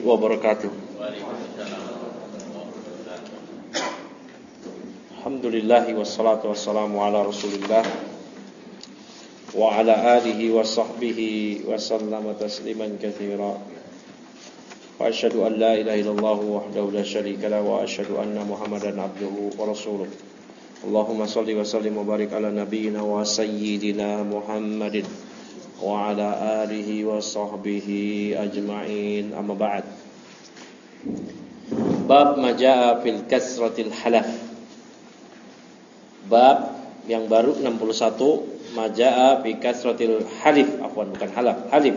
wabarakatuh. Alhamdulillah wassalatu wassalamu ala Rasulillah wa ala alihi wa sahbihi wa sallama tasliman katsira. Wa asyhadu an la ilaha illallah wahdahu la syarika lahu wa asyhadu anna Muhammadan abduhu wa rasuluh. Allahumma shalli wa sallim wa barik ala nabiyyina wa sayyidina Muhammadin wa ala alihi wa sahbihi ajma'in. Amma ba'd. Bab majaa fil kasratil halaf. Bab yang baru 61, majaa fi kasratil halif. Bukan halaf, halif.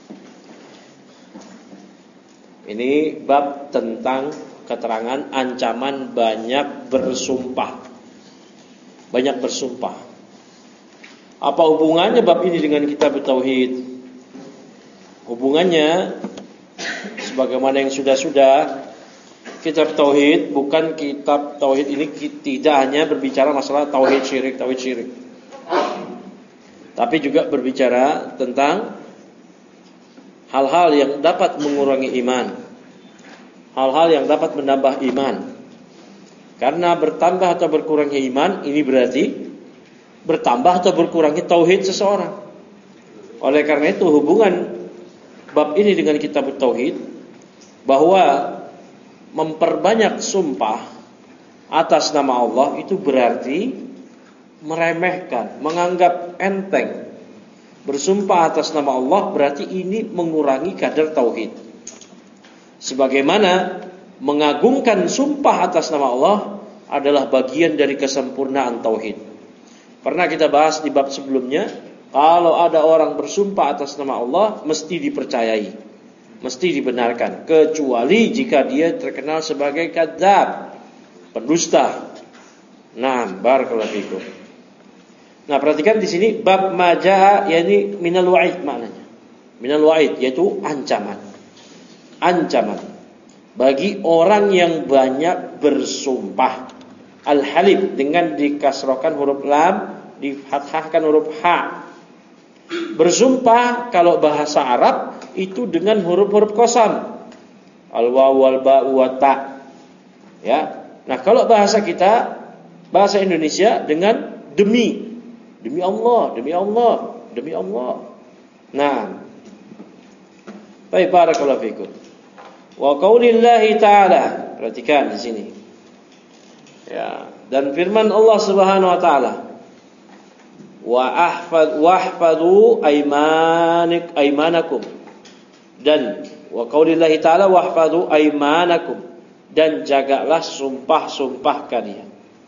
Ini bab tentang keterangan ancaman banyak bersumpah. Banyak bersumpah. Apa hubungannya bab ini dengan kitab tauhid? Hubungannya sebagaimana yang sudah-sudah, kitab tauhid, bukan kitab tauhid ini tidak hanya berbicara masalah tauhid syirik, tapi juga berbicara tentang hal-hal yang dapat mengurangi iman, hal-hal yang dapat menambah iman. Karena bertambah atau berkurangnya iman ini berarti bertambah atau berkurangnya tauhid seseorang. Oleh karena itu hubungan bab ini dengan kitab tauhid, bahwa memperbanyak sumpah atas nama Allah itu berarti meremehkan, menganggap enteng. Bersumpah atas nama Allah berarti ini mengurangi kadar tauhid. Sebagaimana mengagungkan sumpah atas nama Allah adalah bagian dari kesempurnaan tauhid. Pernah kita bahas di bab sebelumnya, kalau ada orang bersumpah atas nama Allah mesti dipercayai, mesti dibenarkan, kecuali jika dia terkenal sebagai kadzdzab, pendusta. Nah, barakallahu fikum. Nah, perhatikan di sini bab majaa, yakni minal wa'id maknanya. Minal wa'id yaitu ancaman. Ancaman bagi orang yang banyak bersumpah. Al-halif dengan dikasrohkan huruf lam, difathahkan huruf ha. Bersumpah kalau bahasa Arab itu dengan huruf-huruf qasam. Al-waw wal ba wa ta. Ya. Nah, kalau bahasa kita, bahasa Indonesia dengan demi. Demi Allah, demi Allah, demi Allah. Nah. Baik, barakallahu fikum. Wa qaulillahi ta'ala, perhatikan di sini. Ya, dan firman Allah Subhanahu wa taala, wahfadhu aymanakum, dan wa qaulillahi ta'ala wahfadhu aymanakum, dan jagalah sumpah-sumpah kalian.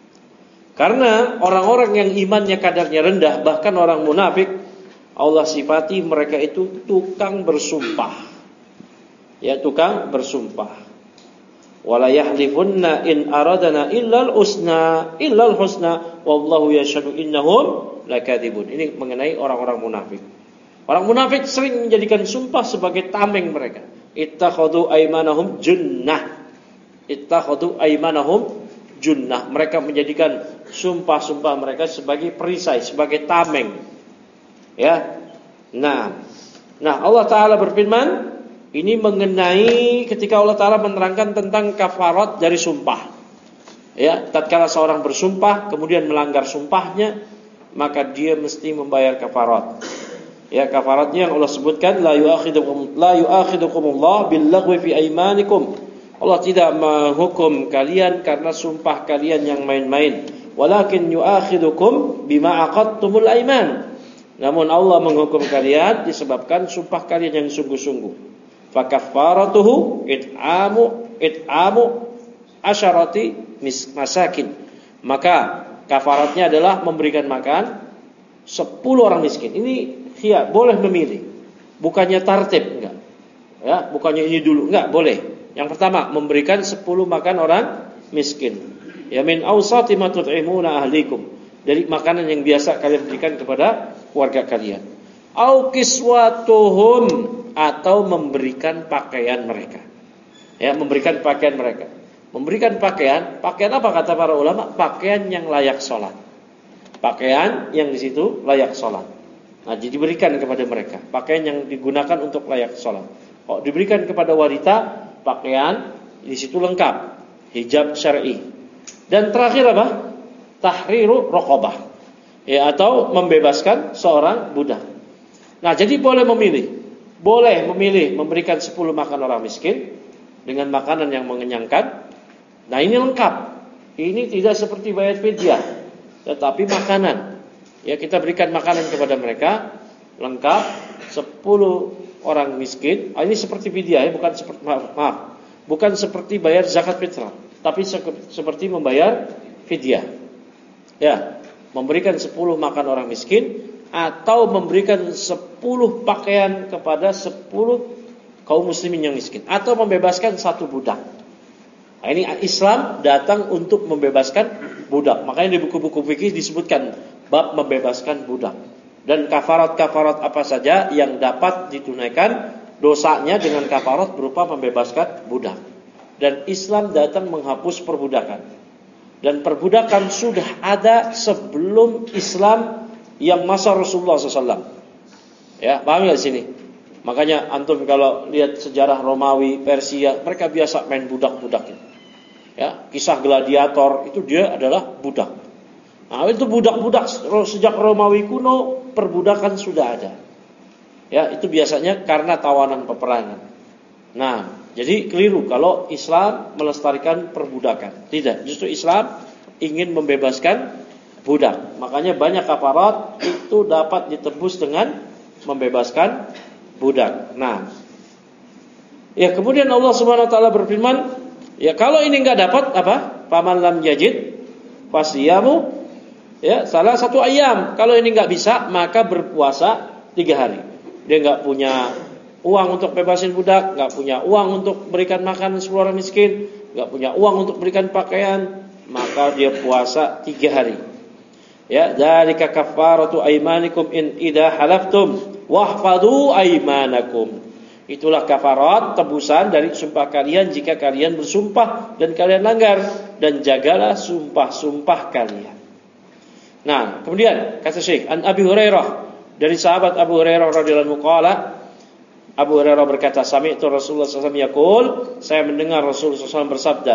Karena orang-orang yang imannya kadarnya rendah, bahkan orang munafik, Allah sifati mereka itu tukang bersumpah. Ya, tukang bersumpah. Wala yahlifunna in aradana illal husna wallahu yashhadu innahum lakadzibun. Ini mengenai orang-orang munafik. Orang munafik sering menjadikan sumpah sebagai tameng mereka. Ittakhadhu aymanahum junnah. Ittakhadhu aymanahum junnah. Mereka menjadikan sumpah-sumpah mereka sebagai perisai, sebagai tameng. Ya. Nah, Allah Ta'ala berfirman, ini mengenai ketika Allah Ta'ala menerangkan tentang kafarat dari sumpah. Ya, tatkala seorang bersumpah kemudian melanggar sumpahnya, maka dia mesti membayar kafarat. Ya, kafaratnya yang Allah sebutkan, la yu'akhidukumullah billaghwi fi aymanikum. Allah tidak menghukum kalian karena sumpah kalian yang main-main. Walakin yu'akhidukum bima aqadtumul ayman. Namun Allah menghukum kalian disebabkan sumpah kalian yang sungguh-sungguh. Fakaffaratuhu it'amu asyarati masakin. Maka kafaratnya adalah memberikan makan 10 orang miskin. Ini khiyar, boleh memilih. Bukannya tartib, enggak. Ya, bukannya ini dulu, enggak, boleh. Yang pertama, memberikan 10 makan orang miskin. Ya min awsati ma tut'imuna ahlikum. Dari makanan yang biasa kalian berikan kepada keluarga kalian. Au kiswatuhum, atau memberikan pakaian mereka. Ya, memberikan pakaian mereka. Memberikan pakaian apa kata para ulama? Pakaian yang layak sholat. Pakaian yang di situ layak sholat. Nah, diberikan kepada mereka pakaian yang digunakan untuk layak sholat. Kalau diberikan kepada wanita, pakaian di situ lengkap, hijab syar'i. Dan terakhir apa? Tahriru raqabah. Ya, atau membebaskan seorang budak. Nah, jadi boleh memilih memberikan 10 makan orang miskin dengan makanan yang mengenyangkan. Nah, ini lengkap. Ini tidak seperti bayar fidyah, tetapi makanan. Ya, kita berikan makanan kepada mereka lengkap 10 orang miskin. Ini seperti fidyah ya, bukan seperti bukan seperti bayar zakat fitrah, tapi seperti membayar fidyah. Ya, memberikan 10 makan orang miskin atau memberikan 10 pakaian kepada 10 kaum muslimin yang miskin, atau membebaskan 1 budak. Nah, ini Islam datang untuk membebaskan budak. Makanya di buku-buku fikih disebutkan bab membebaskan budak. Dan kafarat-kafarat apa saja yang dapat ditunaikan dosanya dengan kafarat berupa membebaskan budak. Dan Islam datang menghapus perbudakan. Dan perbudakan sudah ada sebelum Islam yang masa Rasulullah SAW. Ya, paham ya di sini? Makanya antum kalau lihat sejarah Romawi, Persia, mereka biasa main budak-budak itu. Ya, kisah gladiator itu dia adalah budak. Nah, itu budak-budak sejak Romawi kuno perbudakan sudah ada. Ya, itu biasanya karena tawanan peperangan. Nah, jadi keliru kalau Islam melestarikan perbudakan. Tidak, justru Islam ingin membebaskan budak. Makanya banyak kafarat itu dapat ditebus dengan membebaskan budak. Nah, ya kemudian Allah Subhanahu wa taala berfirman, ya kalau ini enggak dapat apa? Faman lam yajid fasiyamu ya salah satu ayam. Kalau ini enggak bisa, maka berpuasa 3 hari. Dia enggak punya uang untuk bebasin budak, enggak punya uang untuk berikan makan 10 orang miskin, enggak punya uang untuk berikan pakaian, maka dia puasa 3 hari. Ya, dzalika kafaratu aymanikum in idza halaftum wahfadhu aymanakum. Itulah kafarat, tebusan dari sumpah kalian jika kalian bersumpah dan kalian langgar, dan jagalah sumpah-sumpah kalian. Nah, kemudian kata Syekh An Abi Hurairah, dari sahabat Abu Hurairah radhiyallahu anhu qala, Abu Hurairah berkata, sami'tu Rasulullah sallallahu alaihi wasallam yaqul, saya mendengar Rasulullah sallallahu alaihi wasallam bersabda,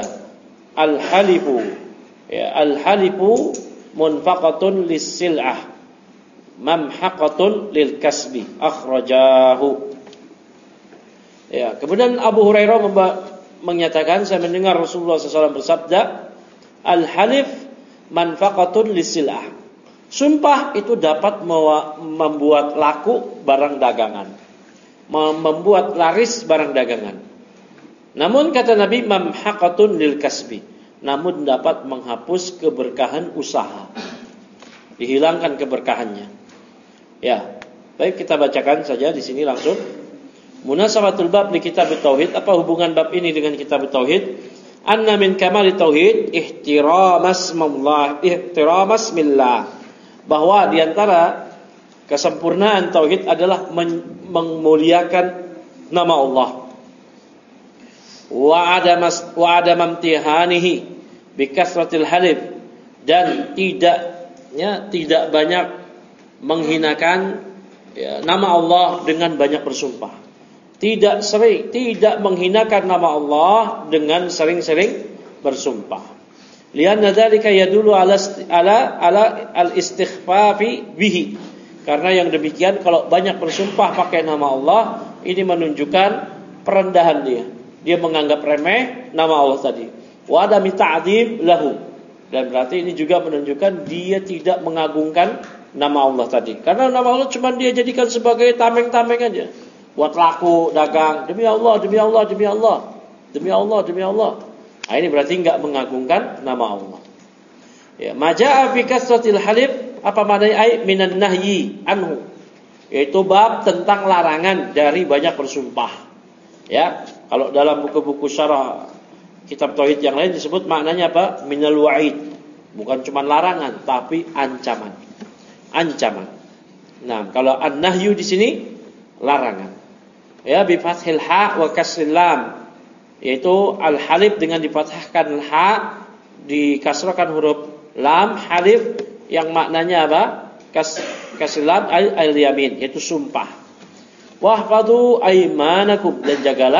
al-halifu munfaqatun lis-sil'ah mamhaqatun lil kasbi, akhrajahu. Ya, kemudian Abu Hurairah menyatakan, saya mendengar Rasulullah SAW bersabda, al-halif manfaqatun lis-sil'ah. Sumpah itu dapat membuat laku barang dagangan, membuat laris barang dagangan. Namun kata Nabi, mamhaqatun lil kasbi, namun dapat menghapus keberkahan usaha, dihilangkan keberkahannya. Ya, baik kita bacakan saja di sini langsung. Munasabatul bab li kitab tauhid. Apa hubungan bab ini dengan kitab tauhid? Anna min kamali tauhid ihtiramasmillah. Bahwa di antara kesempurnaan tauhid adalah memuliakan nama Allah. Wa adam imtihanihi bi kasratil halif, dan tidak banyak menghinakan nama Allah dengan banyak bersumpah. Tidak menghinakan nama Allah dengan sering-sering bersumpah. Lianna dzalika yadullu ala al-istighfafi bihi. Karena yang demikian, kalau banyak bersumpah pakai nama Allah, ini menunjukkan perendahan dia. Dia menganggap remeh nama Allah tadi. Wa adami ta'dzim lahu. Dan berarti ini juga menunjukkan dia tidak mengagungkan nama Allah tadi. Karena nama Allah cuma dia jadikan sebagai tameng-tameng aja. Buat laku, dagang, demi Allah, demi Allah, demi Allah, demi Allah, demi Allah. Nah, ini berarti enggak mengagungkan nama Allah. Ya, maja'a fi kasratil halif, apa maknanya? Ai minan nahyi anhu. Yaitu bab tentang larangan dari banyak bersumpah. Ya, kalau dalam buku-buku syarah kitab tauhid yang lain disebut maknanya apa? Minal wa'id. Bukan cuma larangan, tapi ancaman. Ancaman. Nah, kalau an-nahyu di sini larangan. Ya, bi fathil ha wa kasril lam. Yaitu al-halif dengan difathahkan ha, dikasrahkan huruf lam, halif yang maknanya apa? Kasril lam al-yamin, yaitu sumpah. Wahfadhu aymanakum, dan jagalah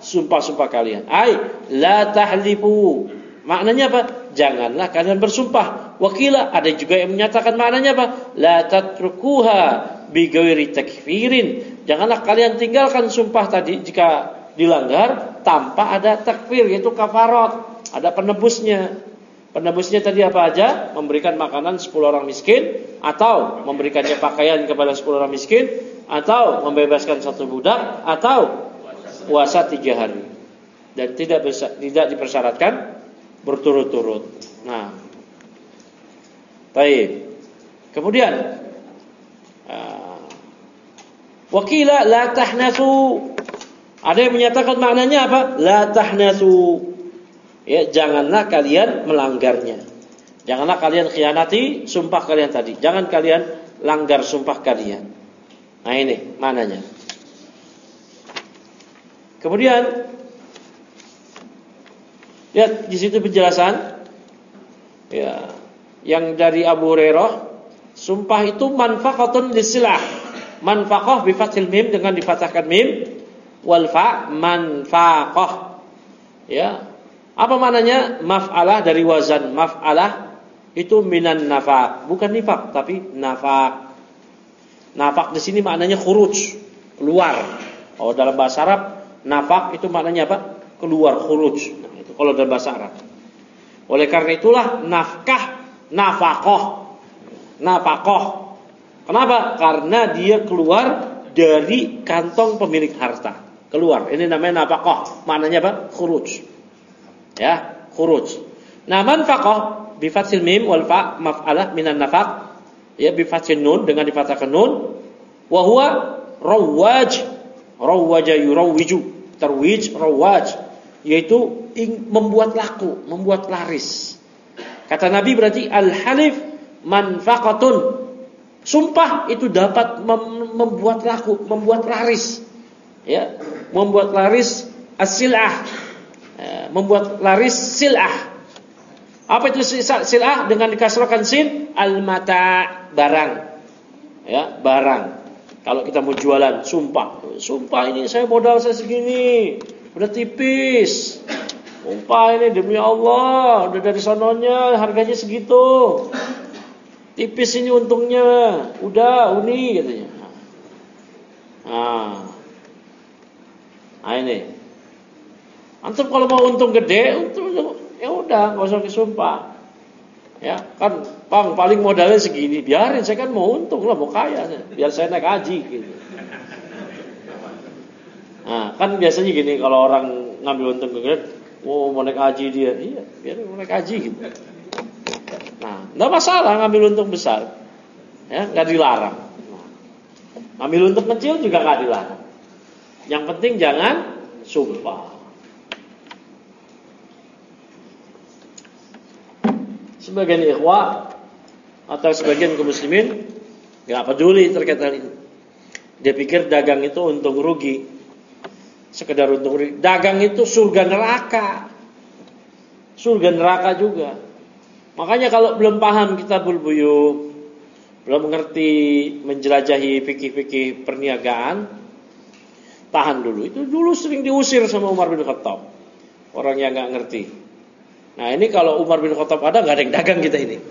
sumpah-sumpah kalian. Ai la tahlifu. Maknanya apa? Janganlah kalian bersumpah. Wakila, ada juga yang menyatakan maknanya apa? La tatrukuha bi ghairi takfirin. Janganlah kalian tinggalkan sumpah tadi jika dilanggar tanpa ada takfir, yaitu kafarat. Ada penebusnya. Penebusnya tadi apa aja? Memberikan makanan 10 orang miskin, atau memberikannya pakaian kepada 10 orang miskin, atau membebaskan 1 budak, atau puasa 3 hari. Dan tidak dipersyaratkan berturut-turut. Nah, baik. Kemudian wakila la tahnasu. Ada yang menyatakan maknanya apa? La tahnasu. Ya, janganlah kalian melanggarnya. Janganlah kalian khianati sumpah kalian tadi. Jangan kalian langgar sumpah kalian. Nah, ini maknanya. Kemudian lihat di situ penjelasan ya, yang dari Abu Hurairah, sumpah itu manfaqatun lisilah. Manfaqah bi fathil mim, dengan difathahkan mim, wal fa manfaqah. Ya. Apa maknanya? Maf'alah dari wazan maf'alah, itu minan nafaq, bukan nifaq tapi nafaq. Nafaq di sini maknanya khuruj, keluar. Oh, dalam bahasa Arab nafaq itu maknanya apa? Keluar, khuruj. Nah, itu kalau dalam bahasa Arab. Oleh karena itulah nafkah, nafaqah. Nafaqah. Kenapa? Karena dia keluar dari kantong pemilik harta. Keluar. Ini namanya nafaqah. Maknanya apa? Khuruj. Ya, khuruj. Nah, manfaqah bi fathil mim wal fa maf'alah minan nafaq. Ya, bi fathil nun, dengan difathahkan nun. Wa huwa rawaj. Rawaja yurawiju. Tarwij, rawaj, yaitu membuat laku, membuat laris. Kata Nabi berarti al-halif manfaqatun. Sumpah itu dapat membuat laku, membuat laris. Ya, membuat laris as-sil'ah. Membuat laris sil'ah. Apa itu sil'ah? Dengan dikasrahkan sin, al-mata, barang. Ya, barang. Kalau kita mau jualan, sumpah ini saya modal saya segini, udah tipis. Sumpah ini demi Allah, udah dari sononya harganya segitu. Tipis ini untungnya, udah uni katanya. Nah ini. Antum kalau mau untung gede, ya udah, nggak usah disumpah. Ya kan, Bang, paling modalnya segini, biarin, saya kan mau untung lah, mau kaya, biar saya naik haji gitu. Nah, kan biasanya gini, kalau orang ngambil untung gede, mau naik haji dia, iya, biar mau naik haji gitu. Nah, nggak masalah ngambil untung besar, ya, nggak dilarang. Nah, ngambil untung kecil juga nggak dilarang. Yang penting jangan sumpah. Sebagian ikhwah atau sebagian kaum muslimin enggak peduli terkait hal ini. Dia pikir dagang itu untung rugi. Sekedar untung rugi. Dagang itu surga neraka. Surga neraka juga. Makanya kalau belum paham Kitabul Buyuu, belum mengerti menjelajahi fikih-fikih perniagaan, tahan dulu. Itu dulu sering diusir sama Umar bin Khattab. Orang yang enggak ngerti. Nah, ini kalau Umar bin Khattab ada, nggak ada yang dagang kita ini.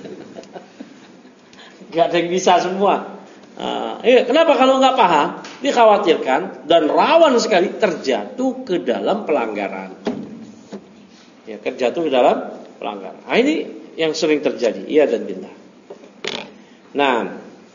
Nggak ada yang bisa semua. Kenapa? Kalau nggak paham, dikhawatirkan dan rawan sekali terjatuh ke dalam pelanggaran. Ya, terjatuh ke dalam pelanggaran. Nah, ini yang sering terjadi. Iya dan billah. Nah,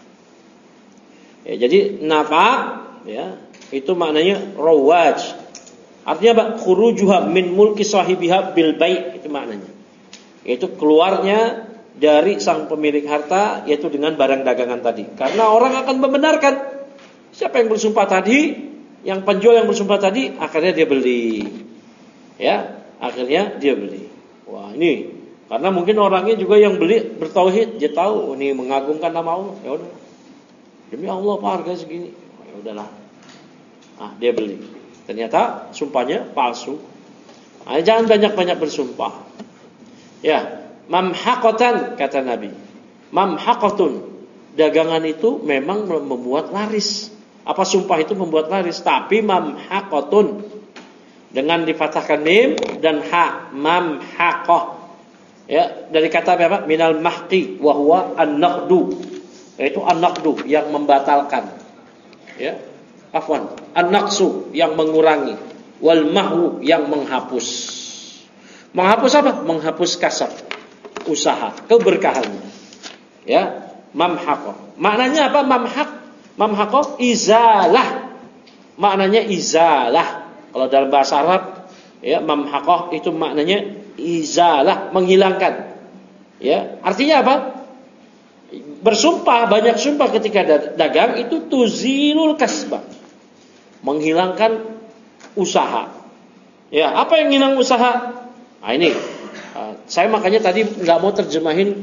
ya, jadi nafaq, ya, itu maknanya rawaj. Artinya apa? Khurujuha min mulki sahibiha bil bai', itu maknanya. Yaitu keluarnya dari sang pemilik harta, yaitu dengan barang dagangan tadi. Karena orang akan membenarkan siapa yang bersumpah tadi, yang penjual yang bersumpah tadi, akhirnya dia beli. Ya, akhirnya dia beli. Wah, ini karena mungkin orangnya juga yang beli bertauhid, dia tahu ini mengagungkan nama Allah. Ya udah. Demi Allah Pak, harga segini. Ya udahlah. Ah, dia beli. Ternyata sumpahnya palsu. Nah, jangan banyak-banyak bersumpah. Ya, mamhaqatan kata Nabi. Mamhaqatun. Dagangan itu memang membuat laris. Apa sumpah itu membuat laris? Tapi mamhaqatun. dengan difathahkan mim dan ha, mamhaqah. Ya, dari kata apa? Minal mahqi wa huwa an-naqdu. Yaitu an-naqdu yang membatalkan. Ya. Afwan, an-naqsu yang mengurangi, wal mahwu yang menghapus. Menghapus apa? Menghapus kasab, usaha, keberkahannya. Ya, mamhaqah. Maknanya apa mamhaq? Mamhaqah izalah. Maknanya izalah. Kalau dalam bahasa Arab, ya, mamhaqah itu maknanya izalah, menghilangkan. Ya, artinya apa? Bersumpah, banyak sumpah ketika dagang itu tuzilul kasbah. Menghilangkan usaha. Ya, apa yang hilang usaha? Nah, ini saya makanya tadi nggak mau terjemahin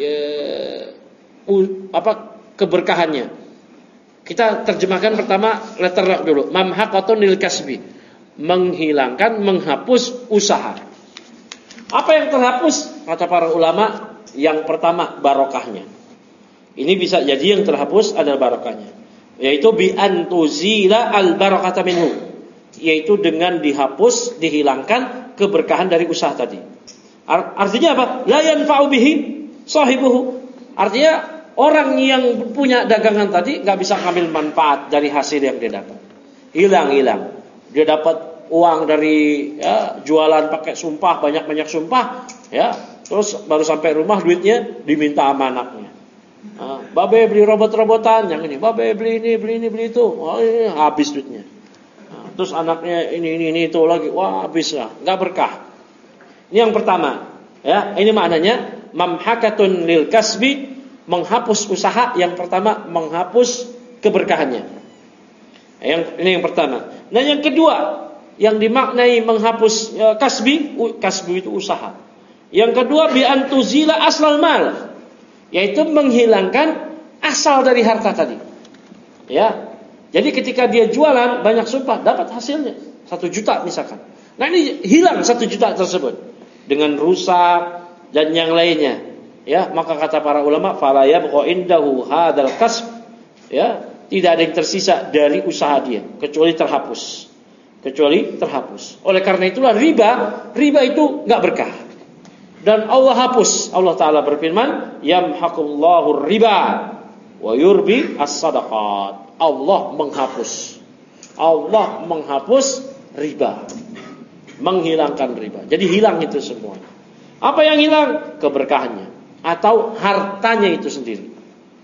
keberkahannya. Kita terjemahkan pertama letter rock dulu. Mamhaqatun lil kasbi. Menghilangkan, menghapus usaha. Apa yang terhapus? Kata para ulama, yang pertama barokahnya. Ini bisa jadi yang terhapus adalah barokahnya, yaitu bi antuzila al barakata minhu, yaitu dengan dihapus, dihilangkan keberkahan dari usaha tadi. Artinya apa? La yanfa'u bihi sahibuhu. Artinya orang yang punya dagangan tadi nggak bisa ngambil manfaat dari hasil yang dia dapat. Hilang. Dia dapat uang dari jualan pakai sumpah, banyak sumpah, ya. Terus baru sampai rumah duitnya diminta sama anaknya. Babe beli robot-robotan, yang ini, babe beli ini, beli itu. Habis duitnya. Terus anaknya ini itu lagi, wah habis lah, enggak berkah. Ini yang pertama, ya. Ini maknanya mamhaqatun lil kasbi, menghapus usaha. Yang pertama menghapus keberkahannya. Ini yang pertama. Nah, yang kedua yang dimaknai menghapus kasbi itu usaha. Yang kedua bi antuzila aslal mal, yaitu menghilangkan asal dari harta tadi. Ya. Jadi ketika dia jualan banyak sumpah, dapat hasilnya 1 juta misalkan. Nah, ini hilang 1 juta tersebut dengan rusak dan yang lainnya. Ya, maka kata para ulama fala yabqa indahu hadzal kasb, ya, tidak ada yang tersisa dari usaha dia kecuali terhapus. Oleh karena itulah riba itu enggak berkah. Dan Allah hapus. Allah Ta'ala berfirman, yamhaqullahu riba wa yurbi as-sadaqat. Allah menghapus riba, menghilangkan riba. Jadi hilang itu semua. Apa yang hilang? Keberkahannya atau hartanya itu sendiri.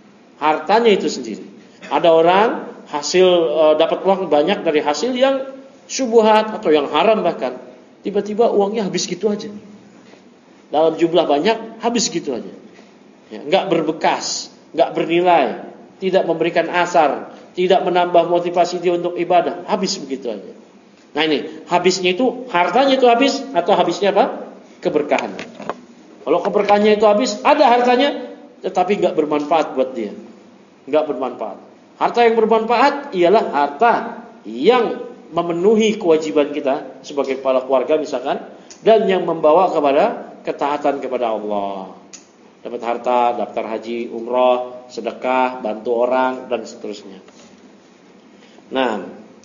Ada orang hasil dapat uang banyak dari hasil yang syubhat atau yang haram, bahkan tiba-tiba uangnya habis gitu aja. Dalam jumlah banyak habis gitu aja. Ya, enggak berbekas, enggak bernilai, tidak memberikan asar, tidak menambah motivasi dia untuk ibadah, habis begitu aja. Nah, ini habisnya itu hartanya itu habis atau habisnya apa? Keberkahan. Kalau keberkahannya itu habis, ada hartanya tetapi enggak bermanfaat buat dia. Enggak bermanfaat. Harta yang bermanfaat ialah harta yang memenuhi kewajiban kita sebagai kepala keluarga misalkan, dan yang membawa kepada ketaatan kepada Allah. Dapat harta, daftar haji, umrah, sedekah, bantu orang dan seterusnya. Nah,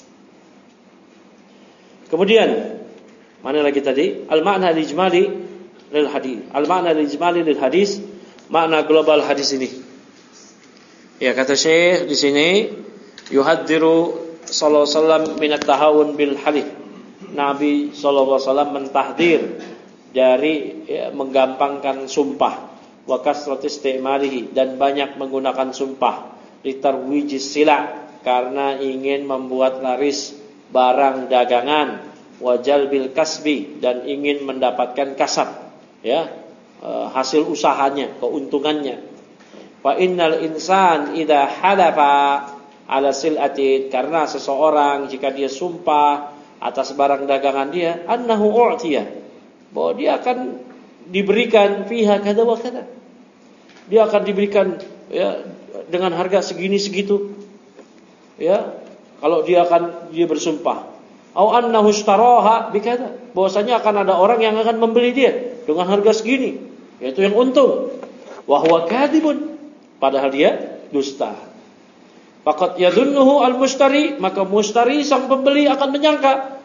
kemudian mana lagi tadi? Al-ma'na al-ijmali lil hadis. Al-ma'na al-ijmali lil hadis, makna global hadis ini. Ya, kata Syekh di sini, yuhadziru sallallahu alaihi wasallam min at-tahawun bil halif. Nabi sallallahu alaihi wasallam mentahdir dari menggampangkan sumpah, wa kasrati istimalihi, dan banyak menggunakan sumpah, litarwijis sila, karena ingin membuat laris barang dagangan, wa jalbil kasbi, dan ingin mendapatkan kasab, ya, hasil usahanya, keuntungannya. Fa innal insan idza halafa ala sil'atin, karena seseorang jika dia sumpah atas barang dagangan dia, annahu u'tiya, bahwa dia akan diberikan fiha kada wa kada, dia akan diberikan, ya, dengan harga segini segitu, ya, kalau dia bersumpah. Au annahu ishtaraha bikada, bahwasanya akan ada orang yang akan membeli dia dengan harga segini, yaitu yang untung. Wa huwa kadhibun, padahal dia dusta. Faqad yadhunnuhu al-mushtari, maka mustari sang pembeli akan menyangka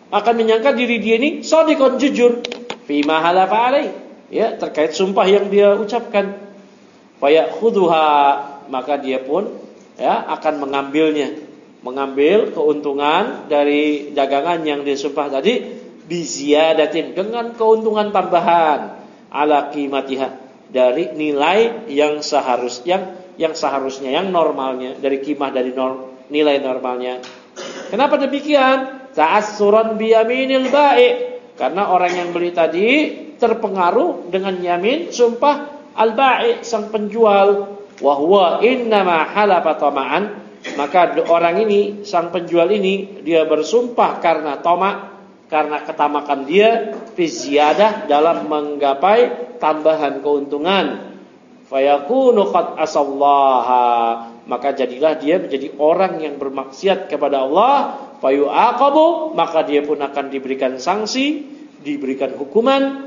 akan menyangka diri dia ini shadiqun, jujur, fima halafa alai, ya, terkait sumpah yang dia ucapkan. Fayakhudhuha, maka dia pun ya akan mengambil keuntungan dari dagangan yang dia sumpah tadi, biziyadatin, dengan keuntungan tambahan, ala qimatiha, dari nilai yang seharusnya, yang normalnya, dari qimah, dari nilai normalnya. Kenapa demikian? Ta'assuran biyaminil ba'i, karena orang yang beli tadi terpengaruh dengan yamin sumpah al-ba'i, sang penjual. Wa huwa innama halafa tama'an, maka orang ini, sang penjual ini, dia bersumpah karena tamak, karena ketamakan dia fi ziyadah, dalam menggapai tambahan keuntungan. Fayakunu qad asallaha, maka jadilah dia menjadi orang yang bermaksiat kepada Allah. Fayu'aqabu, maka dia pun akan diberikan sanksi, diberikan hukuman,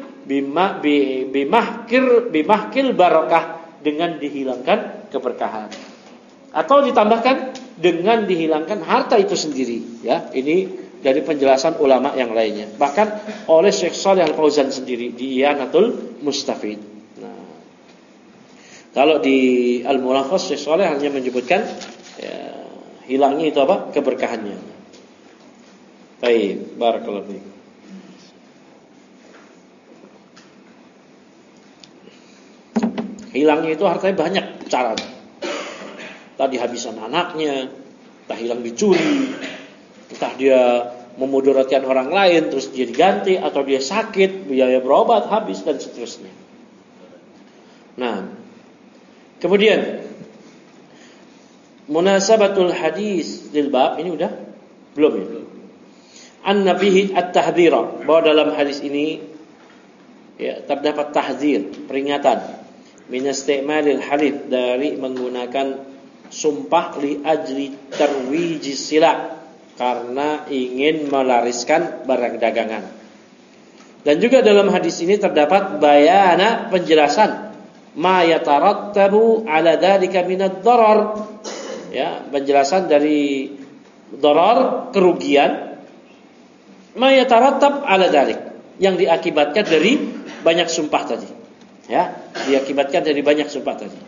bimahkil barakah, dengan dihilangkan keberkahan, atau ditambahkan dengan dihilangkan harta itu sendiri. Ya, ini dari penjelasan ulama yang lainnya, bahkan oleh Syekh Shalih Al-Fauzan sendiri di I'anatul Mustafid. Nah, kalau di Al-Mulakhas, Syekh Shalih hanya menyebutkan ya, hilangnya itu apa? Keberkahannya. Baik, barakallahu fiik. Hilangnya itu hartanya banyak cara. Entah dihabisan anaknya, entah hilang dicuri, entah dia memudaratkan orang lain terus dia diganti, atau dia sakit, biaya berobat habis, dan seterusnya. Nah, kemudian munasabatul hadis lil bab ini udah belum ya? An-nabihi at-tahdhira, bahwa dalam hadis ini ya terdapat tahdzir, peringatan, min isti'malil halif, dari menggunakan sumpah li ajli tarwijis sila, karena ingin melariskan barang dagangan. Dan juga dalam hadis ini terdapat bayana, penjelasan, ma yatarattabu ala dzalika minad darar, ya, penjelasan dari darar, kerugian, ma yatarattab ala dzalik, yang diakibatkan dari banyak sumpah tadi. Ya, diakibatkan dari banyak sumpah tadi.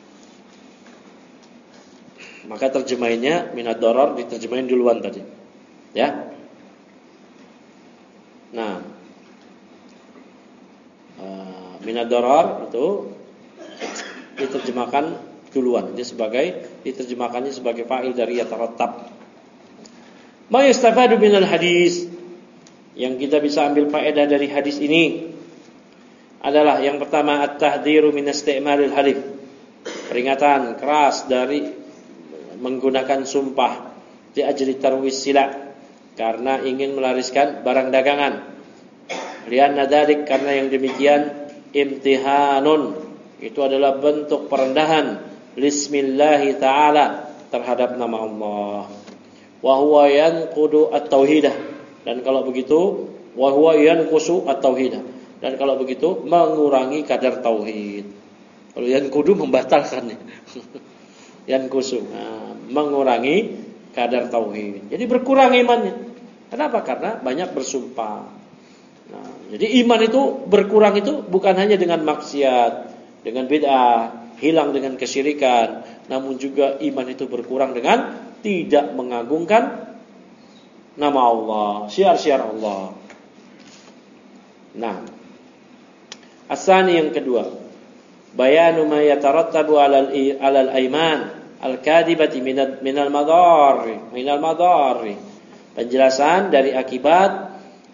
Maka terjemahannya minad darar diterjemahin duluan tadi. Ya. Nah, minad darar itu diterjemahkan duluan. Dia diterjemahkannya sebagai fa'il dari yatarattab. Ma yustafadu minal hadis, yang kita bisa ambil faedah dari hadis ini adalah yang pertama, at-tahdhiru min isti'malil halif, peringatan keras dari menggunakan sumpah, di ajli tarwis sila, karena ingin melariskan barang dagangan. Lianna dzalik, karena yang demikian, imtihanun, itu adalah bentuk perendahan, lismillahi ta'ala, terhadap nama Allah. Wa huwa yanqudu at-tauhidah, dan kalau begitu, wa huwa yanqusu at-tauhidah, dan kalau begitu mengurangi kadar tauhid. Kalau yang kudu membatalkan, yang kusu, mengurangi kadar tauhid. Jadi berkurang imannya. Kenapa? Karena banyak bersumpah. Nah, jadi iman itu berkurang itu bukan hanya dengan maksiat, dengan bid'ah, hilang dengan kesyirikan, namun juga iman itu berkurang dengan tidak mengagungkan nama Allah, syiar-syiar Allah. Nah, asani, yang kedua, bayanu ma yatarattabu 'alal aiman al-kadibati minal madari, penjelasan dari akibat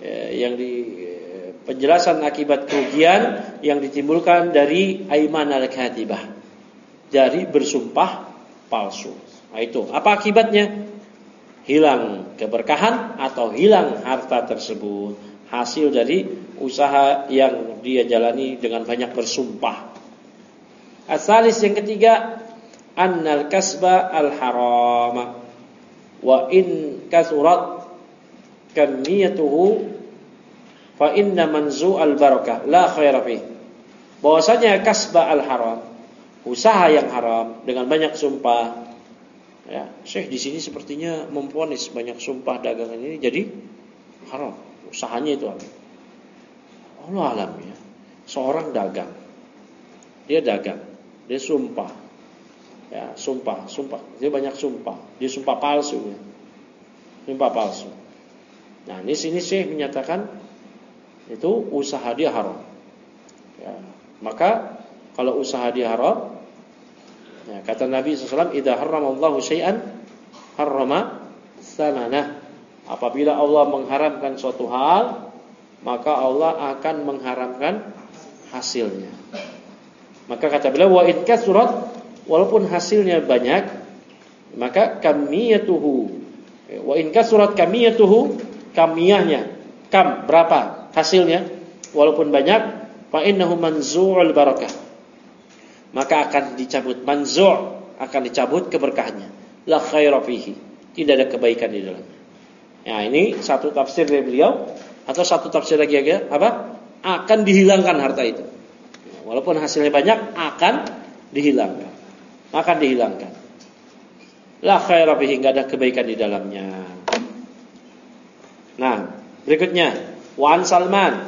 penjelasan akibat kerugian yang ditimbulkan dari aiman al-kadibah, dari bersumpah palsu. Nah, itu apa akibatnya? Hilang keberkahan atau hilang harta tersebut, hasil dari usaha yang dia jalani dengan banyak bersumpah. Asalis, yang ketiga, annal kasba al-harama wa in kasurat kamiyatuhu fa inna manzu al-barakah la khaira fi. Bahwasanya kasba al-haram, usaha yang haram dengan banyak sumpah. Ya, Syekh di sini sepertinya memvonis banyak sumpah dagangan ini jadi Haram. Usahanya itu haram. Allah alam ya. Seorang dagang. Dia dagang. Dia sumpah. Ya, sumpah. Dia banyak sumpah. Dia sumpah palsu ya. Sumpah palsu. Nah, ini sini Syekh menyatakan itu usaha dia haram. Ya, maka kalau usaha dia haram, ya, kata Nabi SAW, idza harramallahu syai'an harrama tsamanah. Apabila Allah mengharamkan suatu hal, maka Allah akan mengharamkan hasilnya. Maka kata beliau, wa in kasurat, walaupun hasilnya banyak, maka kamiyatuhu. Wa in kasurat kamiyatuhu, kamiyahnya, kam berapa hasilnya, walaupun banyak, fa innahu manzu'ul barakah, maka akan dicabut, manzu' akan dicabut keberkahannya, la khaira fihi, tidak ada kebaikan di dalamnya. Ya, ini satu tafsir dari beliau, atau satu tafsir lagi apa? Akan dihilangkan harta itu. Walaupun hasilnya banyak, akan dihilangkan. Akan dihilangkan. La khaira fihi, enggak ada kebaikan di dalamnya. Nah, berikutnya, wa an Salman.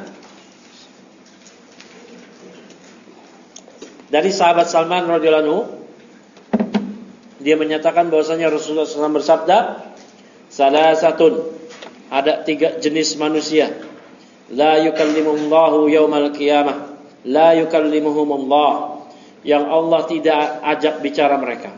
Dari sahabat Salman radhiyallahu anhu, dia menyatakan bahwasanya Rasulullah SAW bersabda, salasatun, ada 3 jenis manusia, la yukallimullahu yaumal qiyamah, la yukallimuhumullah, yang Allah tidak ajak bicara mereka.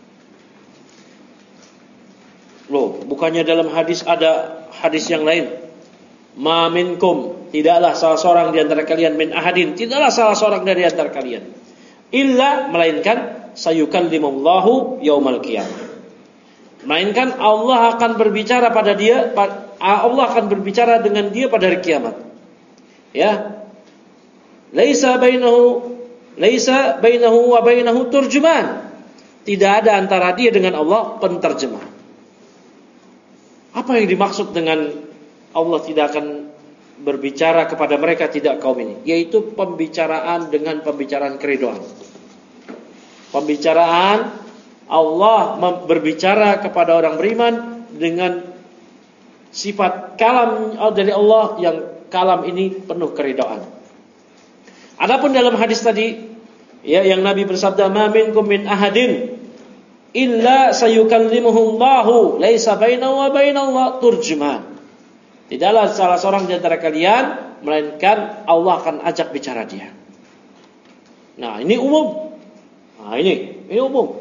Loh, bukannya dalam hadis ada hadis yang lain, ma minkum, tidaklah salah seorang di antara kalian, min ahadin, tidaklah salah seorang dari antara kalian, illa, melainkan sayukallimullahu yaumal qiyamah, melainkan Allah akan berbicara pada dia, Allah akan berbicara dengan dia pada hari kiamat. Ya, laisa bainahu wa bainahu turjuman, tidak ada antara dia dengan Allah penterjemah. Apa yang dimaksud dengan Allah tidak akan berbicara kepada mereka, tidak kaum ini? Yaitu pembicaraan dengan pembicaraan keridhaan. Pembicaraan Allah berbicara kepada orang beriman dengan sifat kalam dari Allah, yang kalam ini penuh keridhaan. Adapun dalam hadis tadi, ya, yang Nabi bersabda, ma minkum min ahadin illa sayukallimuhullahu laisa bainahu wa bainallahu turjuman. Tidaklah salah seorang di antara kalian, melainkan Allah akan ajak bicara dia. Nah, ini umum. Nah, ini umum.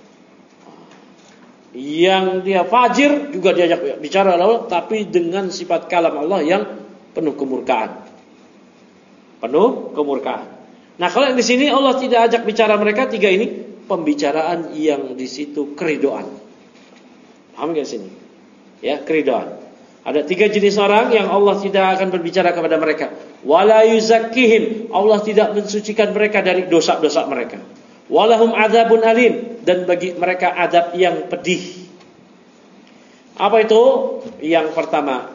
Yang dia fajir juga diajak bicara Allah, tapi dengan sifat kalam Allah yang penuh kemurkaan. Penuh kemurkaan. Nah, kalau di sini Allah tidak ajak bicara mereka, 3 ini pembicaraan yang di situ keridhaan. Paham enggak sini? Ya, keridhaan. Ada 3 jenis orang yang Allah tidak akan berbicara kepada mereka. Wala yuzakkihim, Allah tidak mensucikan mereka dari dosa-dosa mereka. Walahum adzabun alim, dan bagi mereka azab yang pedih. Apa itu? Yang pertama,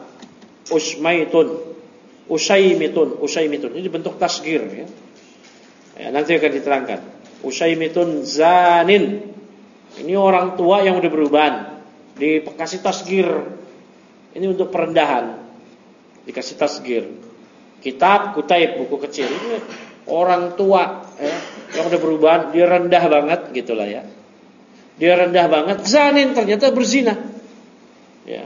Usaimitun. Ini bentuk tasghir ya. Nanti akan diterangkan. Usaimitun zanin. Ini orang tua yang udah beruban, dikasih tasghir. Ini untuk perendahan, dikasih tasghir. Kitab Kutaib, buku kecil. Ini orang tua yang udah beruban, dia rendah banget gitulah ya. Dia rendah banget, zanin, ternyata berzina. Ya.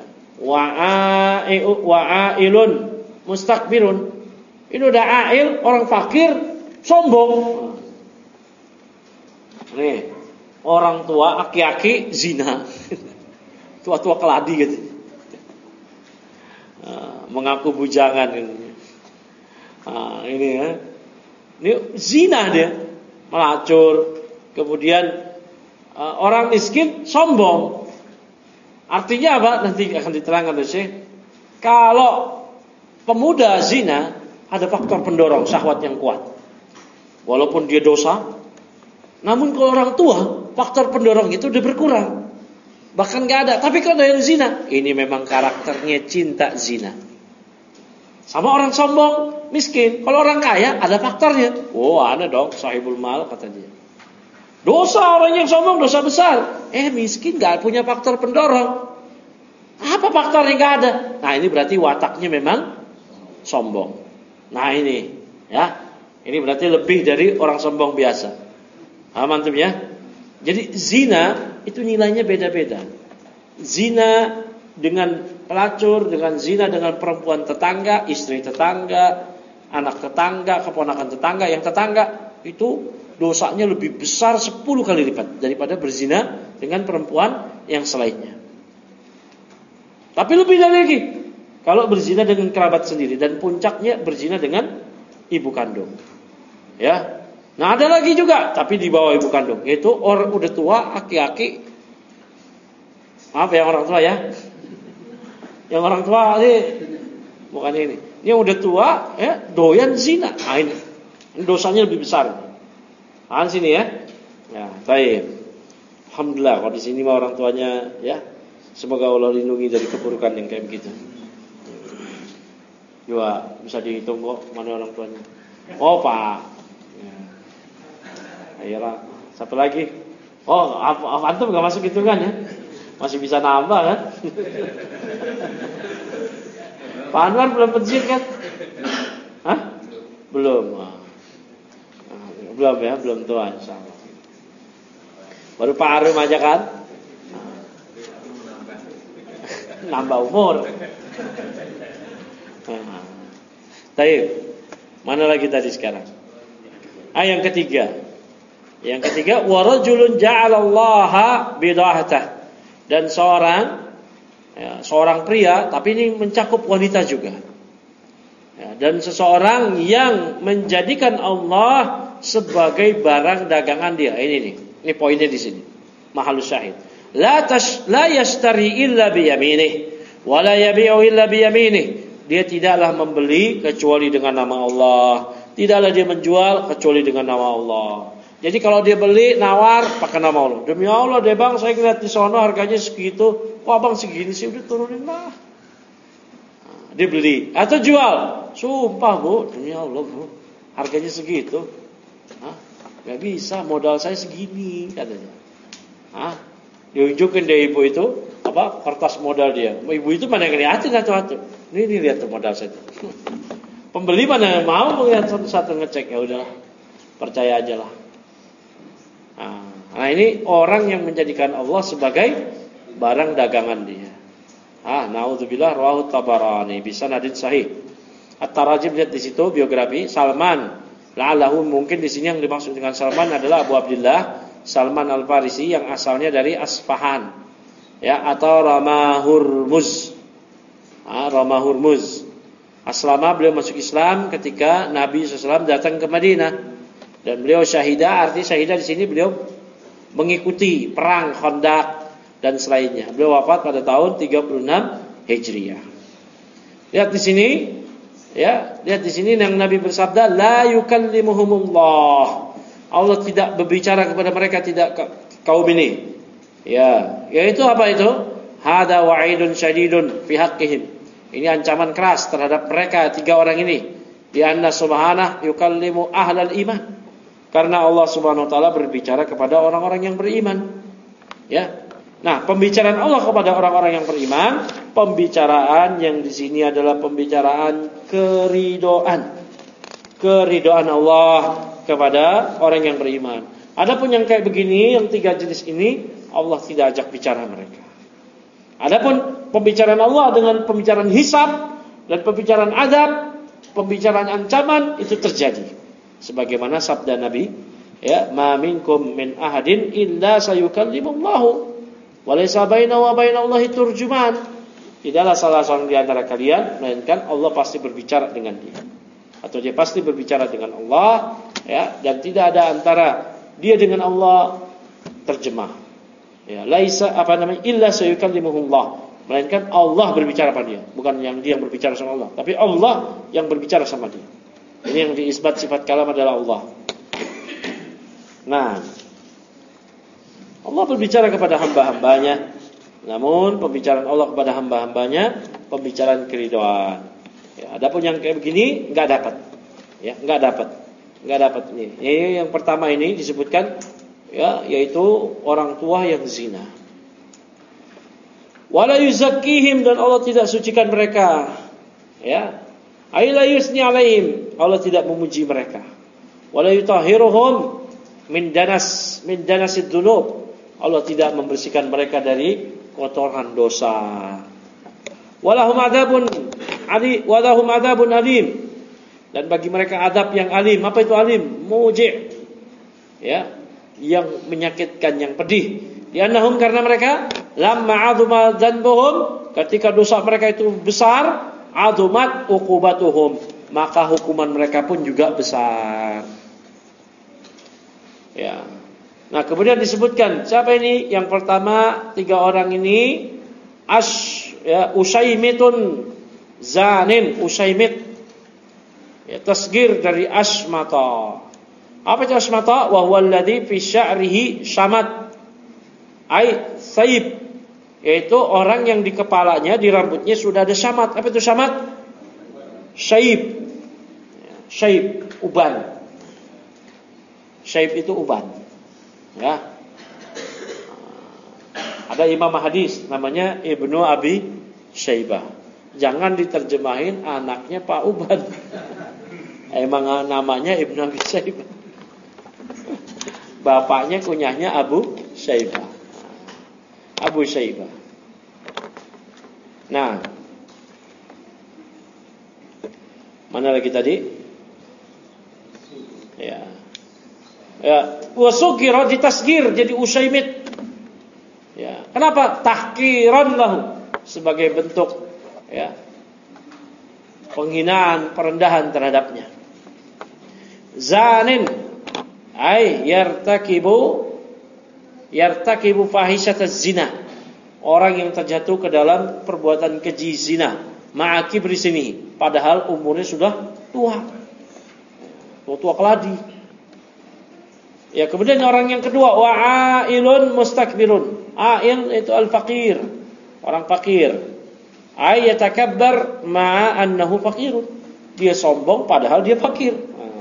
Wa'ailun mustakbirun. Ini udah ail, orang fakir, sombong. Nih, orang tua aki-aki zina. Tua-tua keladi gitu. Mengaku bujangan ini. Ini ya. Ini zina dia, melacur. Kemudian orang miskin sombong. Artinya apa? Nanti akan diterangkan oleh Syekh. Kalau pemuda zina, ada faktor pendorong syahwat yang kuat. Walaupun dia dosa, namun kalau orang tua, faktor pendorong itu udah berkurang. Bahkan gak ada. Tapi kalau dari zina, ini memang karakternya cinta zina. Sama orang sombong, miskin. Kalau orang kaya, ada faktornya. Oh, ada dong, sahibul mal kata dia. Dosa orang yang sombong, dosa besar. Miskin gak punya faktor pendorong. Apa Apa faktornya nggak ada? Nah ini berarti wataknya memang sombong. Nah ini, ya, ini berarti lebih dari orang sombong biasa. Mantap ya. Jadi zina itu nilainya beda-beda. Zina dengan pelacur, dengan zina dengan perempuan tetangga, istri tetangga, anak tetangga, keponakan tetangga, yang tetangga itu dosanya lebih besar 10 kali lipat daripada berzina dengan perempuan yang selainnya. Tapi lebih dari lagi kalau berzina dengan kerabat sendiri, dan puncaknya berzina dengan ibu kandung. Ya. Nah, ada lagi juga tapi di bawah ibu kandung, yaitu orang udah tua, aki-aki. Maaf yang orang tua ya. Yang orang tua ini bukan ini. Yang udah tua ya, doyan zina. Nah, ini dosanya lebih besar. Sini ya. Ya, baik. Alhamdulillah kalau di sini mah orang tuanya ya. Semoga Allah lindungi dari keburukan yang kayak begitu. Juga bisa dihitung kok mana orang tuanya. Oh, Pak. Ya. Ayolah, satu lagi. Oh, antum enggak masuk hitungan ya? Masih bisa nambah kan? Pak Anwar belum pensiun kan? Hah? Belum. Belum ya, belum tua insyaallah. Baru Pak Arum aja kan? Nambah umur. Baik. Mana lagi tadi sekarang? Yang ketiga. Yang ketiga, warajulun ja'alallaha bid'ahatah. Dan seorang pria, tapi ini mencakup wanita juga. Ya, dan seseorang yang menjadikan Allah sebagai barang dagangan dia. Ini poinnya di sini. Mahalus syahid. La yashtari illa biyaminih, wa la yabi'u illa biyaminih. Dia tidaklah membeli kecuali dengan nama Allah. Tidaklah dia menjual kecuali dengan nama Allah. Jadi kalau dia beli nawar pakai nama Allah. Demi Allah deh bang, saya ngeliat di sono harganya segitu. Kok abang segini sih, udah turunin lah. Dia beli atau jual. Sumpah bu, demi Allah bu, harganya segitu. Gak bisa, modal saya segini katanya. Diunjukin deh ibu itu kertas modal dia. Ibu itu mana yang ngeliatin satu-satu. Ini lihat tuh modal saya. Pembeli mana yang mau melihat satu-satu ngecek, ya udahlah, percaya aja lah. Nah ini orang yang menjadikan Allah sebagai barang dagangan dia. Naudzubillah, rawahu Tabarani bisanadin sahih. At-Tarajim, lihat di situ biografi Salman. La'allahu, mungkin di sini yang dimaksud dengan Salman adalah Abu Abdullah Salman Al-Farisi yang asalnya dari Asfahan. Ya, atau Rama Hurmuz. Rama Hurmuz. Aslama, beliau masuk Islam ketika Nabi SAW datang ke Madinah. Dan beliau syahidah, arti syahidah di sini beliau mengikuti perang Khandaq dan selainnya. Beliau wafat pada tahun 36 Hijriah. Lihat di sini, ya, lihat di sini yang Nabi bersabda, la yukallimuhumullah. Allah tidak berbicara kepada mereka, tidak kaum ini. Ya, yaitu apa itu? Hada wa'idun syadidun fi haqqihim. Ini ancaman keras terhadap mereka tiga orang ini. Di anna subhanah yukallimu ahlal iman. Karena Allah Subhanahu wa taala berbicara kepada orang-orang yang beriman. Ya. Nah, pembicaraan Allah kepada orang-orang yang beriman, pembicaraan yang di sini adalah pembicaraan keridhaan. Keridhaan Allah kepada orang yang beriman. Adapun yang kayak begini, yang tiga jenis ini, Allah tidak ajak bicara mereka. Adapun pembicaraan Allah dengan pembicaraan hisab dan pembicaraan adab, pembicaraan ancaman, itu terjadi. Sebagaimana sabda Nabi, ya, ma minkum min ahadin illa sayukallimullahu wa laysa bainahu wa bainallahi turjuman. Tidaklah salah seorang di antara kalian melainkan Allah pasti berbicara dengan dia, atau dia pasti berbicara dengan Allah, ya, dan tidak ada antara dia dengan Allah terjemah. Ya, laisa illa sayukallimuhullah, melainkan Allah berbicara pada dia, bukan yang dia yang berbicara sama Allah, tapi Allah yang berbicara sama dia. Ini yang diisbat sifat kalam adalah Allah. Nah, Allah berbicara kepada hamba-hambanya. Namun pembicaraan Allah kepada hamba-hambanya pembicaraan keridhaan. Ya, adapun yang kayak begini enggak dapat. Ya, enggak dapat ini. Yang pertama ini disebutkan, ya, yaitu orang tua yang zina. Wala yuzakkihim, dan Allah tidak sucikan mereka. Ya. Ay la yusni alaihim, Allah tidak memuji mereka. Wala yutahhiruhum min danasid dzunub, Allah tidak membersihkan mereka dari kotoran dosa. Walahum adzabun alim, dan bagi mereka adab yang alim. Apa itu alim? Muji', ya, yang menyakitkan, yang pedih. Li'annahum, karena mereka lamma 'azuma dzanbuhum, ketika dosa mereka itu besar, 'azumat uqubatuhum, maka hukuman mereka pun juga besar. Ya. Nah, kemudian disebutkan siapa ini? Yang pertama, 3 orang ini Usaymitun zanin, Usaymit, ya, tasgir dari asmata. Apa itu asmata? Wa huwa alladhi fi sya'rihi syamat, ai saib, yaitu orang yang di kepalanya, di rambutnya sudah ada syamat. Apa itu syamat? Syaib. Syaib, uban. Syaib itu uban. Ya. Ada imam hadis namanya Ibnu Abi Syaibah. Jangan diterjemahin anaknya Pak Uban. Emang namanya Ibnu Abi Syaibah. Bapaknya kunyahnya Abu Syaibah. Abu Syaibah. Nah, mana lagi tadi? Ya. Ya, wasukira ditasgir jadi Usaymit. Ya, kenapa? Tahqiran lahu, sebagai bentuk, ya, penghinaan, perendahan terhadapnya. Zanin ay yartakibu fahishataz zina, orang yang terjatuh ke dalam perbuatan keji zina, ma'akibri sini, padahal umurnya sudah tua keladi. Ya, kemudian orang yang kedua, wa'ailun mustakbirun. Ail itu al-faqir, orang fakir. Ay yatakabbar ma'a annahu faqirun, dia sombong padahal dia fakir.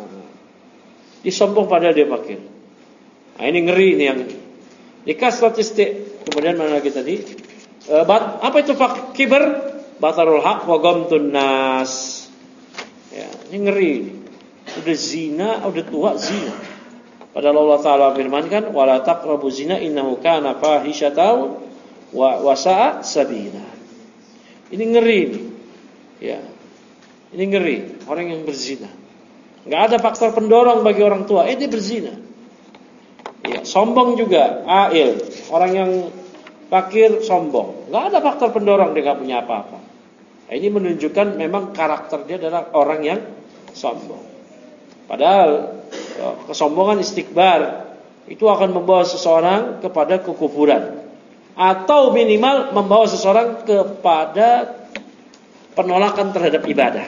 Dia sombong padahal dia fakir. Nah, ini ngeri ini yang dikasih statistik. Kemudian mana lagi tadi? Apa itu kibar? Batarul haq wa ghamtun nas. Ya, ini ngeri ini. Udah zina, udah tua zina. Padahal Allah Ta'ala firmankan, wala taqrabu zina innahu kana fahisyatan wa sa'a sabila. Ini ngeri ini. Ya. Ini ngeri, orang yang berzina. Enggak ada faktor pendorong bagi orang tua, dia berzina. Ya, sombong juga, ail, orang yang fakir sombong. Enggak ada faktor pendorong, dia enggak punya apa-apa. Ini menunjukkan memang karakter dia adalah orang yang sombong. Padahal kesombongan istikbar itu akan membawa seseorang kepada kekufuran, atau minimal membawa seseorang kepada penolakan terhadap ibadah.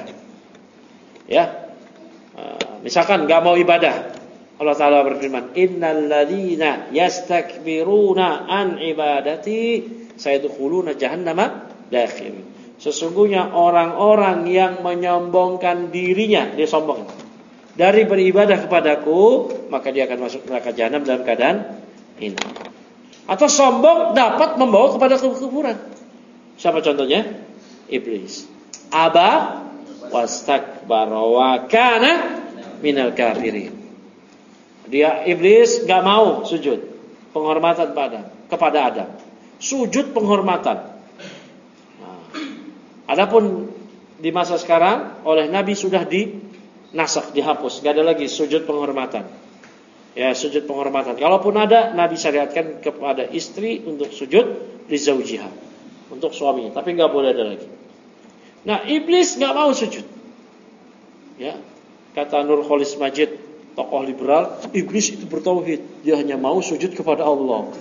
Ya, misalkan gak mau ibadah, Allah Ta'ala berfirman, innal ladzina yastakbiruna an ibadati sayadkhuluna jahannama dakhil. Sesungguhnya orang-orang yang menyombongkan dirinya, dia sombong dari beribadah kepadaku, maka dia akan masuk neraka jahanam dalam keadaan ini. Atau sombong dapat membawa kepada kekufuran. Siapa contohnya? Iblis. Aba wastakbara wa kana minal kafirin. Dia iblis enggak mau sujud penghormatan kepada Adam. Sujud penghormatan. Nah, adapun di masa sekarang oleh Nabi sudah nasak, dihapus, gak ada lagi sujud penghormatan. Ya, sujud penghormatan. Kalaupun ada, Nabi syariatkan kepada istri untuk sujud li zaujiha, untuk suami, tapi gak boleh ada lagi. Nah, iblis gak mau sujud. Ya, kata Nur Kholis Majid, tokoh liberal, iblis itu bertauhid, dia hanya mau sujud kepada Allah.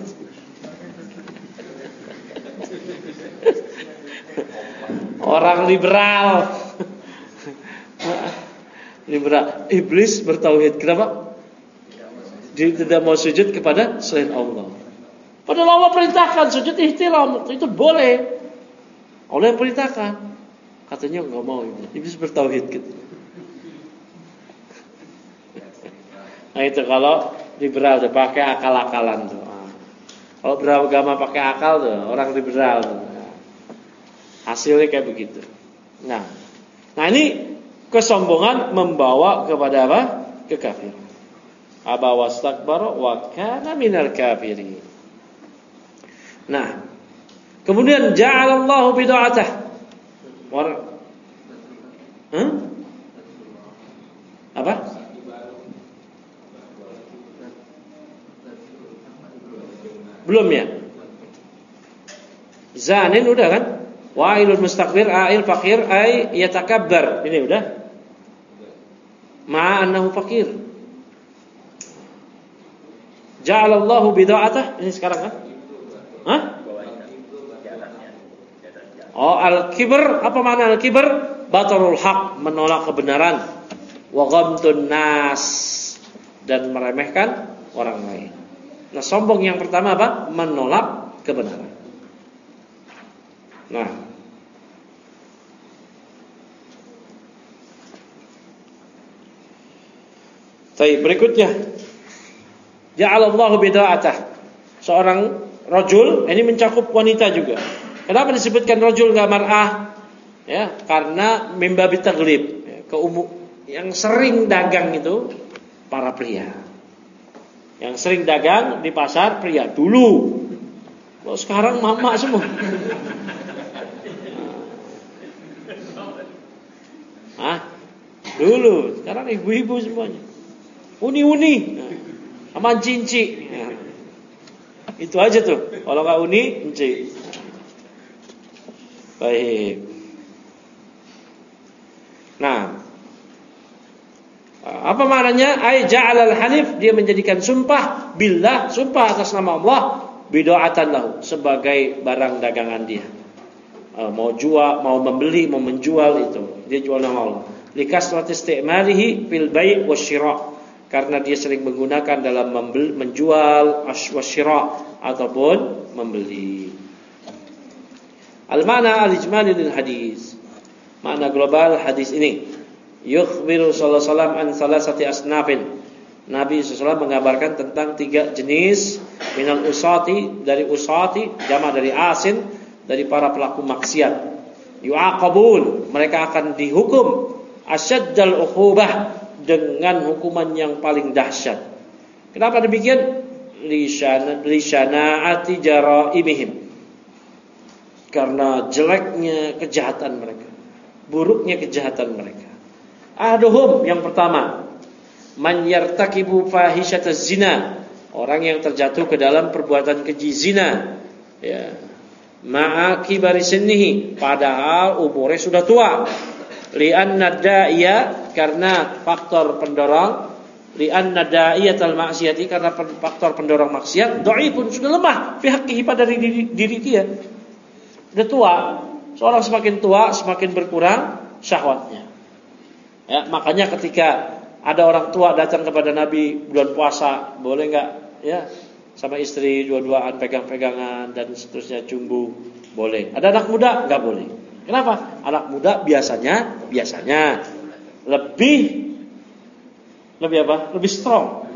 Orang liberal. Iblis bertauhid. Kenapa? Dia tidak mau sujud kepada selain Allah. Padahal Allah perintahkan sujud ihtiram, itu boleh. Allah yang perintahkan. Katanya enggak mau. Iblis bertauhid gitu. Nah, itu kalau liberal tuh pakai akal-akalan tuh. Kalau beragama pakai akal tuh orang liberal tuh. Hasilnya kayak begitu. Nah ini kesombongan membawa kepada apa? Kekafiran. Aba wastakbara wa kana minal kafirin. Nah, kemudian ja'alallahu bid'atah. Apa? Belum ya? Zanin udah kan? Wa'ilul mustakbir a'il fakir ay yatakabbar. Ini udah. Ma'annahu fakir. Ja'alallahu bid'atah. Ini sekarang kan? Hah? Oh, al-kibr, apa makna al-kibr? Batarul haq, menolak kebenaran. Wa ghamtun nas, dan meremehkan orang lain. Nah, sombong yang pertama apa? Menolak kebenaran. Nah, baik, berikutnya ja'alallahu bid'atah. Seorang rajul, ini mencakup wanita juga. Kenapa disebutkan rajul enggak mar'ah? Ya, karena mimbabi taglib, ya, yang sering dagang itu para pria. Yang sering dagang di pasar pria dulu. Kalau sekarang mama semua. Dulu, sekarang ibu-ibu semuanya. Uni-uni, sama cinci. Itu aja tuh. Kalau nggak uni, cinci. Baik. Nah, apa maknanya? Ai ja'alal hanif, dia menjadikan sumpah billah, sumpah atas nama Allah, bid'atan lahu, sebagai barang dagangan dia. Mau jual, mau membeli, mau menjual, itu dia jual nama Allah. Likasrat istimalihi fil bai' wasyira', karena dia sering menggunakan dalam menjual, wasyira' ataupun membeli. Al-ma'na al-ijmali lil hadis. Makna global hadis ini, yukhbiru sallallahu alaihi wasallam an salasati asnafin. Nabi sallallahu mengabarkan tentang 3 jenis minal usati, dari usati, jama dari asin, dari para pelaku maksiat. Yu'aqabun, mereka akan dihukum asyaddal uqubah, dengan hukuman yang paling dahsyat. Kenapa demikian? Lisyana'ati jaraimihim, karena jeleknya kejahatan mereka, buruknya kejahatan mereka. Ahaduhum, yang pertama, man yartakibu fahishataz zina, orang yang terjatuh ke dalam perbuatan keji zina, ya, ma'a kibari sinnihi, padahal umurnya sudah tua. Li'anna da'iya, karena faktor pendorong, li'anna da'iyatal maksiyati, karena faktor pendorong maksiat, dhaifun, sudah lemah fi haqqihi, pada diri dia. Sudah tua. Seorang semakin tua semakin berkurang syahwatnya. Ya, makanya ketika ada orang tua datang kepada Nabi bulan puasa, boleh enggak ya sama istri dua-duaan pegang-pegangan dan seterusnya, cumbu, boleh. Ada anak muda enggak boleh. Kenapa? Anak muda biasanya lebih apa? Lebih strong.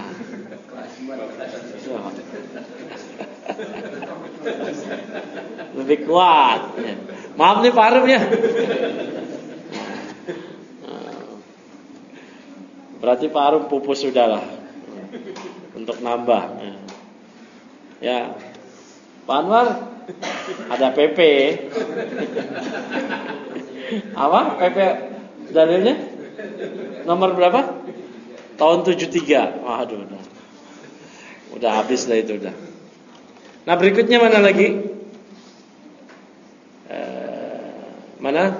Lebih kuat. Maaf nih Pak Arif ya. Berarti Pak Arif pupus sudahlah untuk nambah. Ya, Pak Anwar ada PP. Apa? PP dalilnya? Nomor berapa? Tahun 73. Waduh, udah habis lah itu udah. Nah, berikutnya mana lagi? Mana?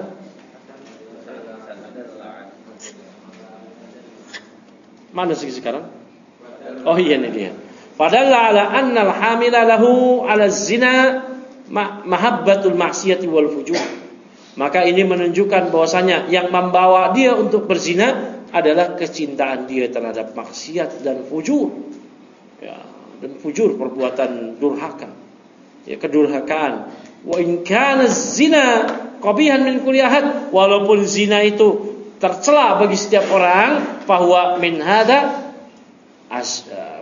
Mana sih sekarang? Oh iya, ini dia. Fadalla ala annal hamila lahu ala zina mahabbatul maksiyati wal fujur. Maka ini menunjukkan bahwasanya yang membawa dia untuk berzina adalah kecintaan dia terhadap maksiat dan fujur. Ya, dan fujur, perbuatan durhaka. Ya, kedurhakaan. Wa in kana zina qabihan min kulli ahad, walaupun zina itu tercela bagi setiap orang, fahuwa min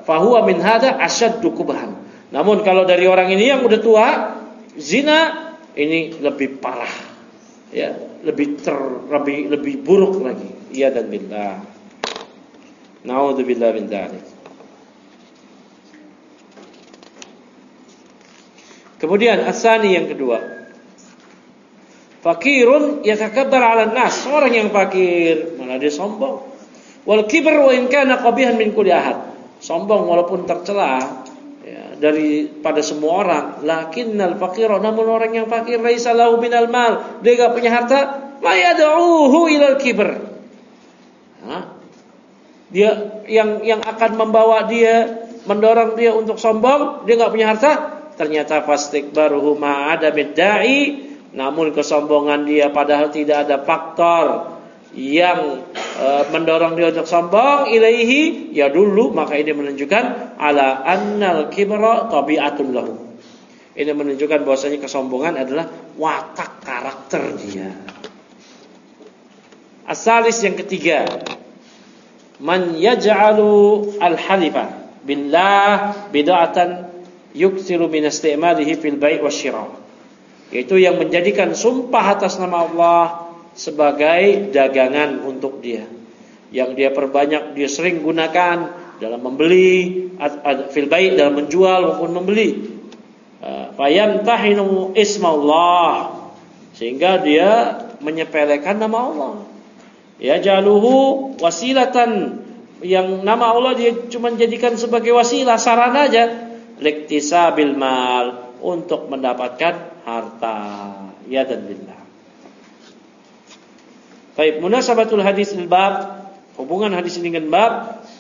hada asyaddu kubhan. Namun kalau dari orang ini yang udah tua, zina ini lebih parah, ya, lebih buruk lagi. Iya dan billah. Na'udzubillah min dzalik. Kemudian asani yang kedua, fakirun yatakabbar 'ala nas, orang yang fakir malah dia sombong. Wal kibr wa in kana qabihan min kulli ahad, sombong walaupun tercela ya, daripada semua orang. Lakinnal faqira, namun orang yang fakir, laisa lahu minal mal, dia enggak punya harta, la yad'uhu ilal kibr. Dia yang akan membawa dia, mendorong dia untuk sombong, dia enggak punya harta. Ternyata fastikbaruhu ma'adamid da'i, namun kesombongan dia padahal tidak ada faktor yang mendorong dia untuk sombong, ilaihi ya dulu, maka ini menunjukkan ala annal kibra tabi'atun lahu. Ini menunjukkan bahwasanya kesombongan adalah watak karakter dia. Asalis yang ketiga, man yaj'alu al-halifa billah bid'atan yuksiru min istimalihi fil bai' wasyira, yaitu yang menjadikan sumpah atas nama Allah sebagai dagangan untuk dia, yang dia perbanyak, dia sering gunakan dalam membeli, fil bai' dalam menjual maupun membeli. Fayamtahinu ismallah, sehingga dia menyepelekan nama Allah. Ya jaluhu wasilatan, yang nama Allah dia cuma jadikan sebagai wasilah, sarana aja, liktisabil mal, untuk mendapatkan harta. Ya dan billah. Baik, munasabatul hadis lil bab, hubungan hadis ini dengan bab,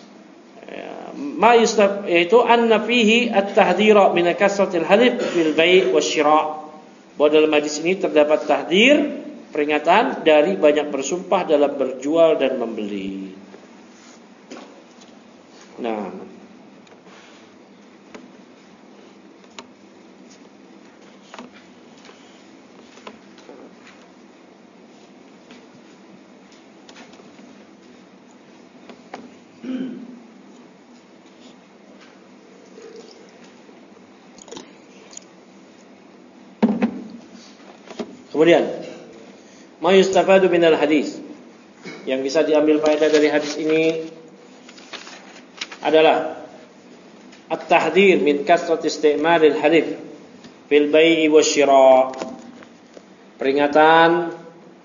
yaitu anna fihi at-tahdhira min kasratil halif fil bai' wasyira. Bahwa dalam hadis ini terdapat tahdir, peringatan dari banyak bersumpah dalam berjual dan membeli. Nah, kemudian ma yustafadu minal hadis, yang bisa diambil faedah dari hadis ini adalah at-tahdhir min kasrat isti'malil halif fil bai'i wasyira. Peringatan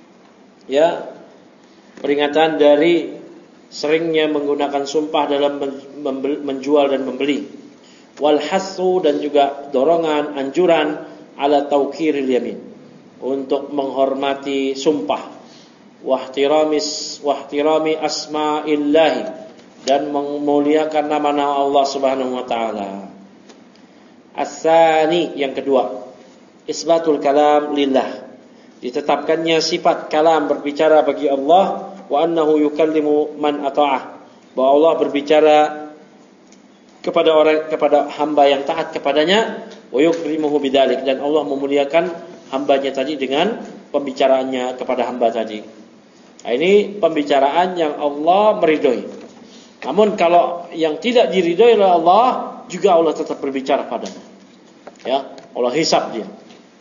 dari seringnya menggunakan sumpah dalam menjual dan membeli. Wal hasu, dan juga dorongan, anjuran ala tauqiril yamin, untuk menghormati sumpah, wahtirami asma'illahi, dan memuliakan nama-nama Allah Subhanahu wa taala. As-tsani, yang kedua, isbatul kalam lillah, ditetapkannya sifat kalam, berbicara bagi Allah, wa annahu yukallimu man ata'ah, bahwa Allah berbicara kepada hamba yang taat kepadanya, wa yukrimuhu bidzalik, dan Allah memuliakan hambanya tadi dengan pembicaraannya kepada hamba tadi. Nah, ini pembicaraan yang Allah meridhoi. Namun kalau yang tidak diridhoi oleh Allah, juga Allah tetap berbicara padanya. Ya, Allah hisab dia.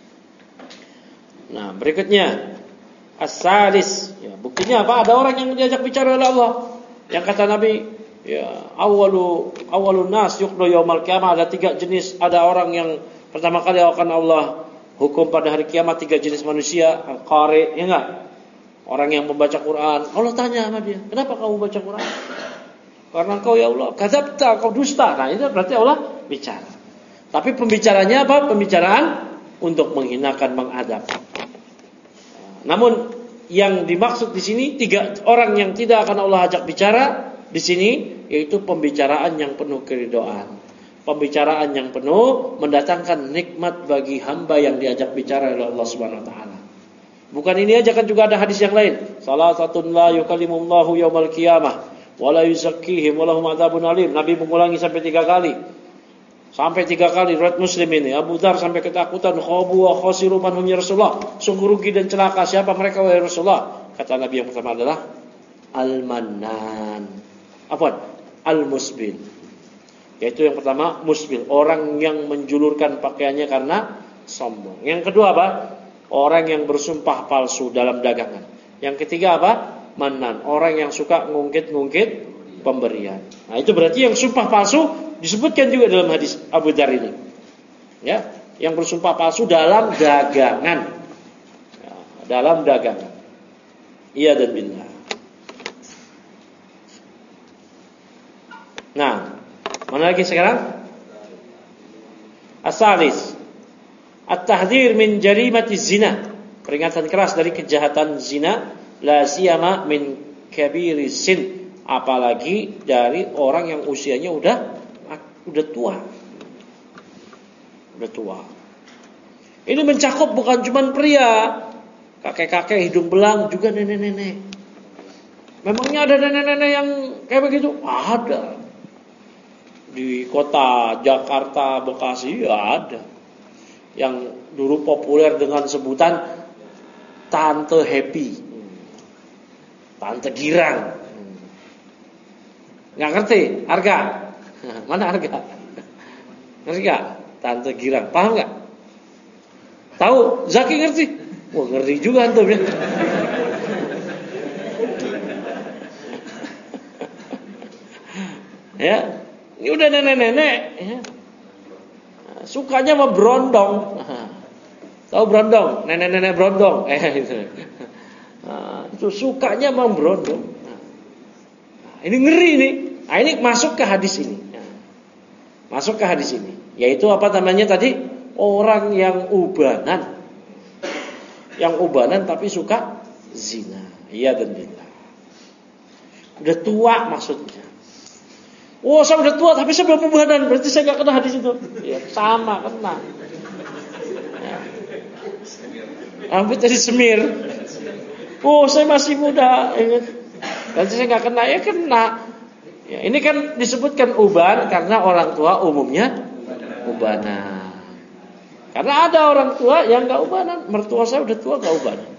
Nah, berikutnya as-salis, ya, buktinya apa? Ada orang yang diajak bicara oleh Allah. Yang kata Nabi, ya, awwalun nas yuqda yaumal qiyamah, ada 3 jenis, ada orang yang pertama kali akan Allah hukum pada hari kiamat, 3 jenis manusia. Al-qari, ya enggak? Orang yang membaca Quran. Allah tanya sama dia, kenapa kamu baca Quran? Karena engkau ya Allah kadzabta, kau dusta. Nah, itu berarti Allah bicara. Tapi pembicaranya apa? Pembicaraan untuk menghinakan, mengadab. Namun yang dimaksud di sini 3 orang yang tidak akan Allah ajak bicara di sini, yaitu pembicaraan yang penuh keridhaan. Pembicaraan yang penuh mendatangkan nikmat bagi hamba yang diajak bicara oleh Allah Subhanahu wa taala. Bukan ini aja, kan juga ada hadis yang lain. Salasatun la yukallimullahu yaumal qiyamah wa la yuzakkihim wa lahum adzabun alim. Nabi mengulangi sampai 3 kali. Sampai 3 kali riwayat Muslim ini. Abu Dzar sampai ketakutan, khabu wa khasiru man hum ya Rasulullah. Sungguh rugi dan celaka siapa mereka wahai Rasulullah? Kata Nabi yang pertama adalah al-mannan. Al-musbil. Yaitu yang pertama musbil, orang yang menjulurkan pakaiannya karena sombong. Yang kedua apa? Orang yang bersumpah palsu dalam dagangan. Yang ketiga apa? Manan, orang yang suka ngungkit-ngungkit pemberian. Nah, itu berarti yang sumpah palsu disebutkan juga dalam hadis Abu Dzar ini. Ya, yang bersumpah palsu dalam dagangan. Ya, dalam dagangan. Iya dan billah. Nah, mana lagi sekarang? As-salis, at-tahdhir min jarimati zina. Peringatan keras dari kejahatan zina, la siyama min kabiri sin, apalagi dari orang yang usianya udah tua. Udah tua. Ini mencakup bukan cuma pria, kakek-kakek hidung belang, juga nenek-nenek. Memangnya ada nenek-nenek yang kayak begitu? Ada. Di kota Jakarta, Bekasi ya ada. Yang dulu populer dengan sebutan Tante Happy, Tante Girang. Nggak ngerti harga? Mana harga? Ngerti gak? Tante Girang, paham gak? Tahu? Zaki ngerti? Wah, ngerti juga antum ya. Ya, ini udah nenek-nenek ya. Sukanya sama berondong. Tahu berondong? Nenek-nenek berondong. Itu. Itu sukanya sama berondong. Ini ngeri nih. Nah, ini masuk ke hadis ini. Masuk ke hadis ini. Yaitu apa namanya tadi? Orang yang ubanan. Yang ubanan tapi suka zina. Iya dan billah. Udah tua maksudnya. Oh, saya udah tua tapi saya belum ubanan, berarti saya gak kena hadis itu. Ya, sama kena. Ya. Rambut jadi semir. Oh, saya masih muda. Berarti saya gak kena, ya kena. Ya, ini kan disebutkan uban karena orang tua umumnya ubanan. Karena ada orang tua yang gak ubanan. Mertua saya udah tua gak ubanan.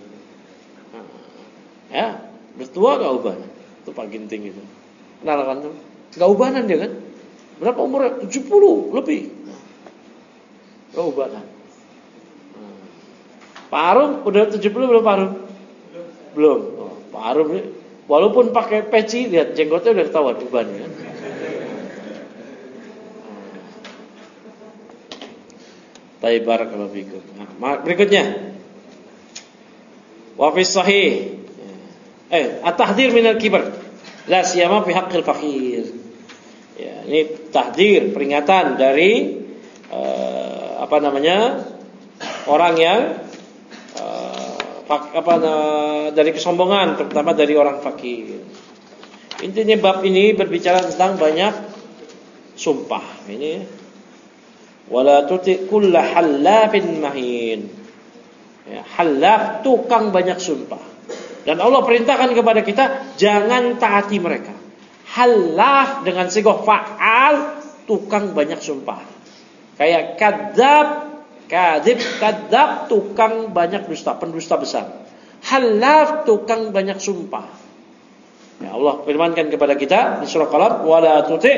Ya, udah tua gak ubanan. Itu Pak Ginting itu. Kenal kan tuh? Gak ubanan dia kan? Berapa umurnya? 70 lebih. Gak ubanan. Pak Arum udah 70 belum Pak Arum? Belum. Oh, Pak Arum ini walaupun pakai peci, lihat jenggotnya udah ketahuan ubannya kan? Baik, barakallahu fikum. Nah, berikutnya. Wa fi sahih. At-tahdhir minal kibar. La siyama fi haqqil faqir. Ya, ini tahdzir, peringatan dari orang yang dari kesombongan, terutama dari orang fakir. Intinya bab ini berbicara tentang banyak sumpah. Ini wala tuti kulla hallafin mahin. Ya, halaf, tukang banyak sumpah. Dan Allah perintahkan kepada kita jangan taati mereka. Halaf dengan sigoh fa'al, tukang banyak sumpah. Kayak kadzab, tukang banyak dusta, pendusta besar. Halaf, tukang banyak sumpah. Ya, Allah firmankan kepada kita di surah Qalam, wala tuti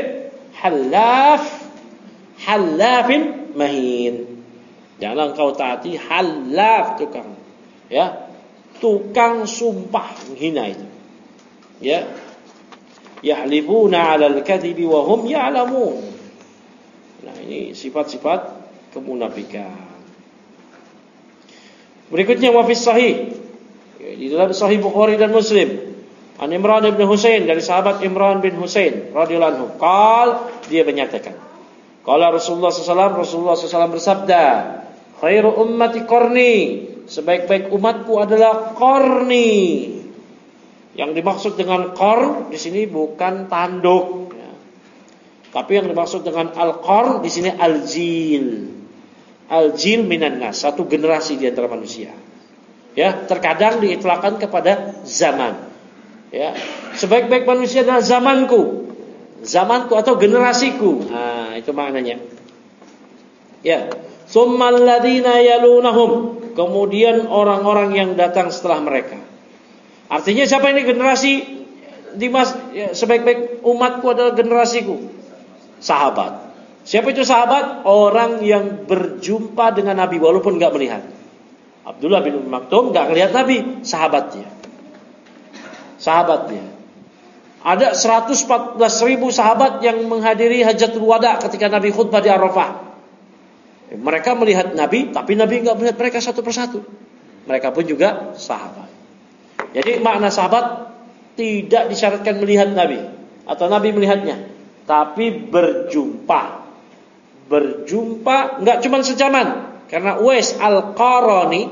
hallafin mahin. Jangan kau taati halaf, tukang. Ya, tukang sumpah menghina itu. Ya. Yahlifuna 'alal kadhibi wa hum ya'lamun. Nah, ini sifat-sifat kemunafikan. Berikutnya wa fi sahih. Di dalam Sahih Bukhari dan Muslim, An Imran bin Husain, dari sahabat Imran bin Husain radhiyallahu anhu, dia menyatakan, qala Rasulullah SAW bersabda, khairu ummati qarni, sebaik-baik umatku adalah qarni. Yang dimaksud dengan qarn di sini bukan tanduk, ya. Tapi yang dimaksud dengan al-qarn di sini al-jil. Al-jil minan nas, satu generasi di antara manusia. Ya, terkadang diitlaqkan kepada zaman. Ya, sebaik-baik manusia adalah zamanku. Zamanku atau generasiku. Nah, itu maknanya. Ya, tsummal ladzina yalunahum, kemudian orang-orang yang datang setelah mereka. Artinya siapa ini generasi sebaik-baik umatku adalah generasiku? Sahabat. Siapa itu sahabat? Orang yang berjumpa dengan Nabi walaupun enggak melihat. Abdullah bin Ummi Maktum enggak ngelihat Nabi, sahabatnya. Ada 114.000 sahabat yang menghadiri Hajatul Wada ketika Nabi khutbah di Arafah. Mereka melihat Nabi, tapi Nabi enggak melihat mereka satu persatu. Mereka pun juga sahabat. Jadi makna sahabat tidak disyaratkan melihat Nabi atau Nabi melihatnya, tapi berjumpa. Berjumpa enggak cuma sejaman. Karena Uwais Al-Qarani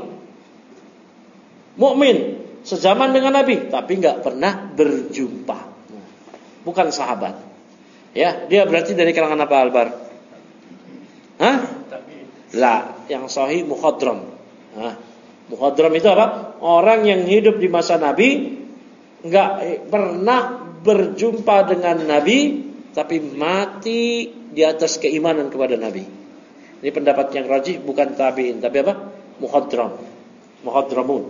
mukmin sejaman dengan Nabi, tapi enggak pernah berjumpa. Bukan sahabat. Ya, dia berarti dari kalangan apa, Albar? Hah? Lah, yang sahih mukhadram. Mukhadram itu apa? Orang yang hidup di masa Nabi enggak pernah berjumpa dengan Nabi, tapi mati di atas keimanan kepada Nabi. Ini pendapat yang rajih, bukan tabi'in, tapi apa? Muhadramun.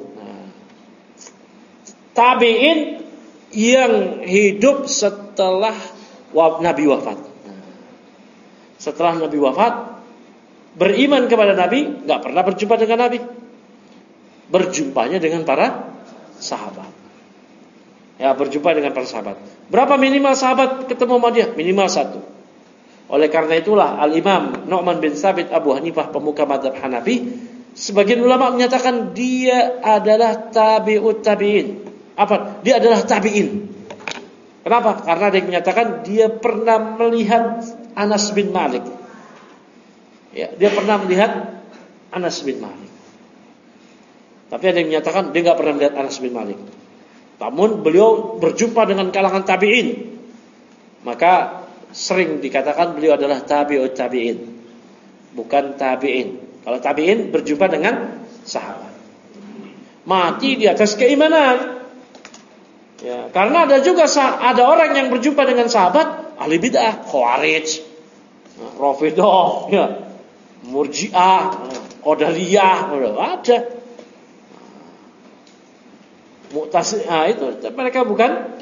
Tabi'in yang hidup setelah Nabi wafat. Setelah Nabi wafat, beriman kepada Nabi, enggak pernah berjumpa dengan Nabi. Berjumpanya dengan para sahabat. Ya, berjumpa dengan para sahabat. Berapa minimal sahabat ketemu sama dia? Minimal 1. Oleh karena itulah Al-Imam Nu'man bin Thabit Abu Hanifah, pemuka mazhab Hanafi, sebagian ulama menyatakan dia adalah tabi'ut tabi'in. Dia adalah tabi'in. Kenapa? Karena dia menyatakan dia pernah melihat Anas bin Malik. Ya, dia pernah melihat Anas bin Malik. Tapi ada yang menyatakan dia enggak pernah melihat Anas bin Malik. Namun beliau berjumpa dengan kalangan tabi'in. Maka sering dikatakan beliau adalah tabi'ut tabi'in, bukan tabi'in. Kalau tabi'in berjumpa dengan sahabat, mati di atas keimanan. Ya, karena ada orang yang berjumpa dengan sahabat ahli bid'ah, Khawarij, Rafidhah, ya, Murji'ah, Qadariyah, ada. Mu'tazilah, itu mereka bukan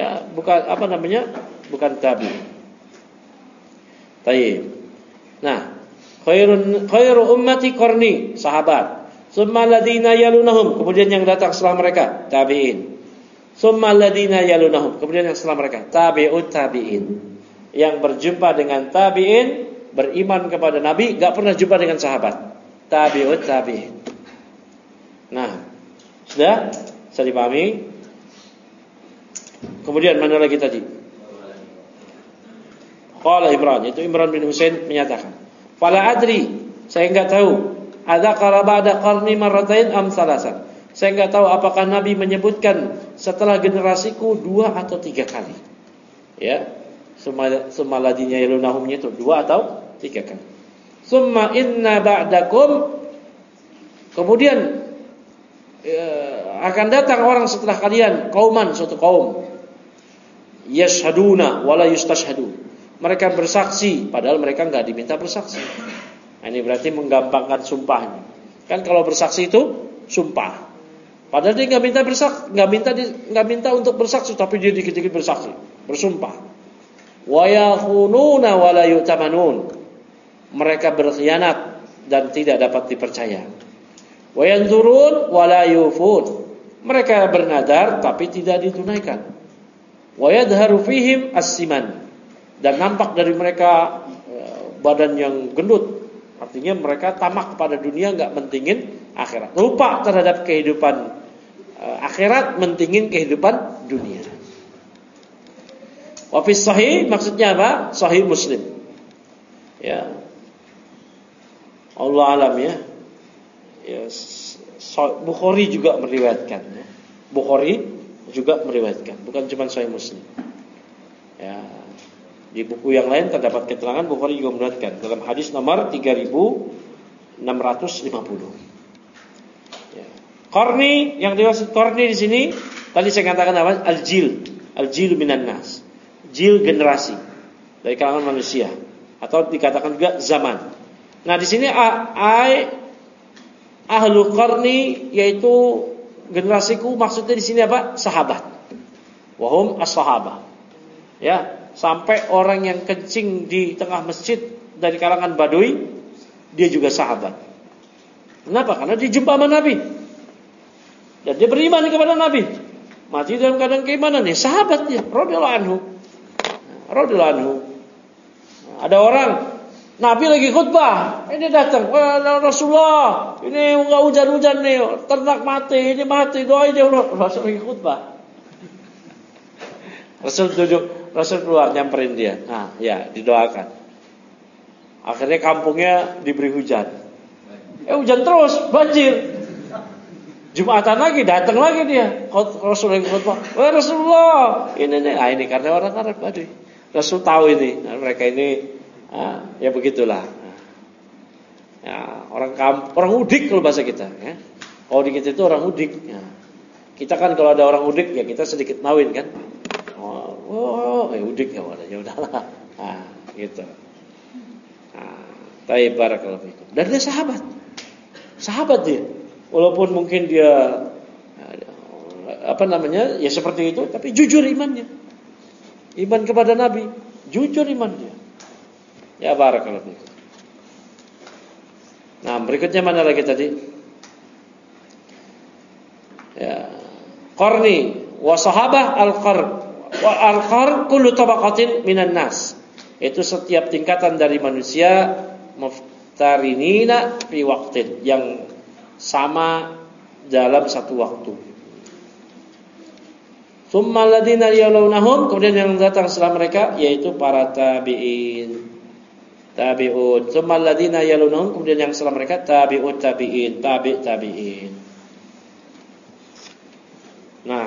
bukan tabi'in. Baik. Nah, khairu ummati qarni, sahabat. Summa ladina yalunahum, kemudian yang datang setelah mereka, tabi'in. Summa ladina yalunahum, kemudian yang setelah mereka, tabi'ut tabi'in. Yang berjumpa dengan tabi'in, beriman kepada Nabi, enggak pernah jumpa dengan sahabat. Tabi'ut tabi'in. Nah, sudah? Bisa dipahami? Kemudian mana lagi tadi? Qala Imran, itu Imran bin Husain menyatakan, "Fala adri, saya enggak tahu, ada qala ba'da qarni marratain am salasan." Saya enggak tahu apakah Nabi menyebutkan setelah generasiku 2 atau 3 kali. Ya. Summa ladina yalunahumnya itu 2 atau 3 kali. Summa inna ba'dakum, kemudian akan datang orang setelah kalian, kauman, suatu kaum, yashhaduna wala yustashhadu, mereka bersaksi padahal mereka enggak diminta bersaksi. Nah, ini berarti menggampangkan sumpahnya. Kan kalau bersaksi itu sumpah, padahal dia enggak minta bersaksi, enggak minta untuk bersaksi, tapi dia dikit-dikit bersaksi, bersumpah. Wa yakhununa wala yutamanun, mereka berkhianat dan tidak dapat dipercaya. Wa yanzurun wala yufun, mereka bernadar tapi tidak ditunaikan. Wa yadharu fihim as-siman, dan nampak dari mereka badan yang gendut. Artinya mereka tamak kepada dunia, enggak mentingin akhirat. Lupa terhadap kehidupan akhirat, mentingin kehidupan dunia. Wa fi sahih, maksudnya apa? Sahih Muslim. Ya. Allah alam ya. Ya, Bukhari juga meriwayatkan ya. Bukhari juga meriwayatkan, bukan cuma Sahih Muslim. Ya. Di buku yang lain terdapat keterangan Bukhari juga meriwayatkan dalam hadis nomor 3650. Ya. Qarni, yang dimaksud qarni di sini tadi saya katakan apa? Al-jil minan nas. Jil, generasi dari kalangan manusia, atau dikatakan juga zaman. Nah, di sini ahlu qarni, yaitu generasiku, maksudnya di sini apa? Sahabat. Wahum as-sahabah. Ya, sampai orang yang kencing di tengah masjid dari kalangan Baduy, dia juga sahabat. Kenapa? Karena dia jumpa sama Nabi. Dan dia beriman kepada Nabi. Mati dalam keadaan keimanan. Ya sahabat dia, radhiyallahu anhu. Radhiyallahu anhu. Ada orang, Nabi lagi khutbah, ini datang, Rasulullah, ini enggak hujan-hujan nih, ternak mati, ini mati, doain dia. Rasul lagi khutbah. Rasul keluar nyamperin dia. Nah, ya didoakan. Akhirnya kampungnya diberi hujan. Hujan terus, banjir. Jumatan lagi, datang lagi dia. Rasul lagi khutbah. Rasulullah, ini nih. Ini karena orang Arab tadi. Rasul tahu ini. Nah, mereka ini, ya begitulah. Ya, orang udik kalau bahasa kita. Ya. Kalau di kita itu orang udik. Ya. Kita kan kalau ada orang udik, ya kita sedikit nawin kan. Udik ya udahlah. Nah, gitu. Taib barakallahu fikum. Dan dia sahabat dia. Walaupun mungkin dia ya seperti itu, tapi jujur imannya. Iman kepada Nabi, jujur imannya. Ya barakallahu fikum. Nah, berikutnya mana lagi tadi? Ya, qarni wa sahabah al-qarn. Wa al-qarn kullu tabaqatin minan nas. Itu setiap tingkatan dari manusia muftarinina fi waqtin, yang sama dalam satu waktu. Tsumma alladziina yalunahum, kemudian yang datang setelah mereka yaitu para tabi'un. Tsumma alladziina yalunahum, kemudian yang setelah mereka tabi'ut tabi'in, tabi'in. Nah,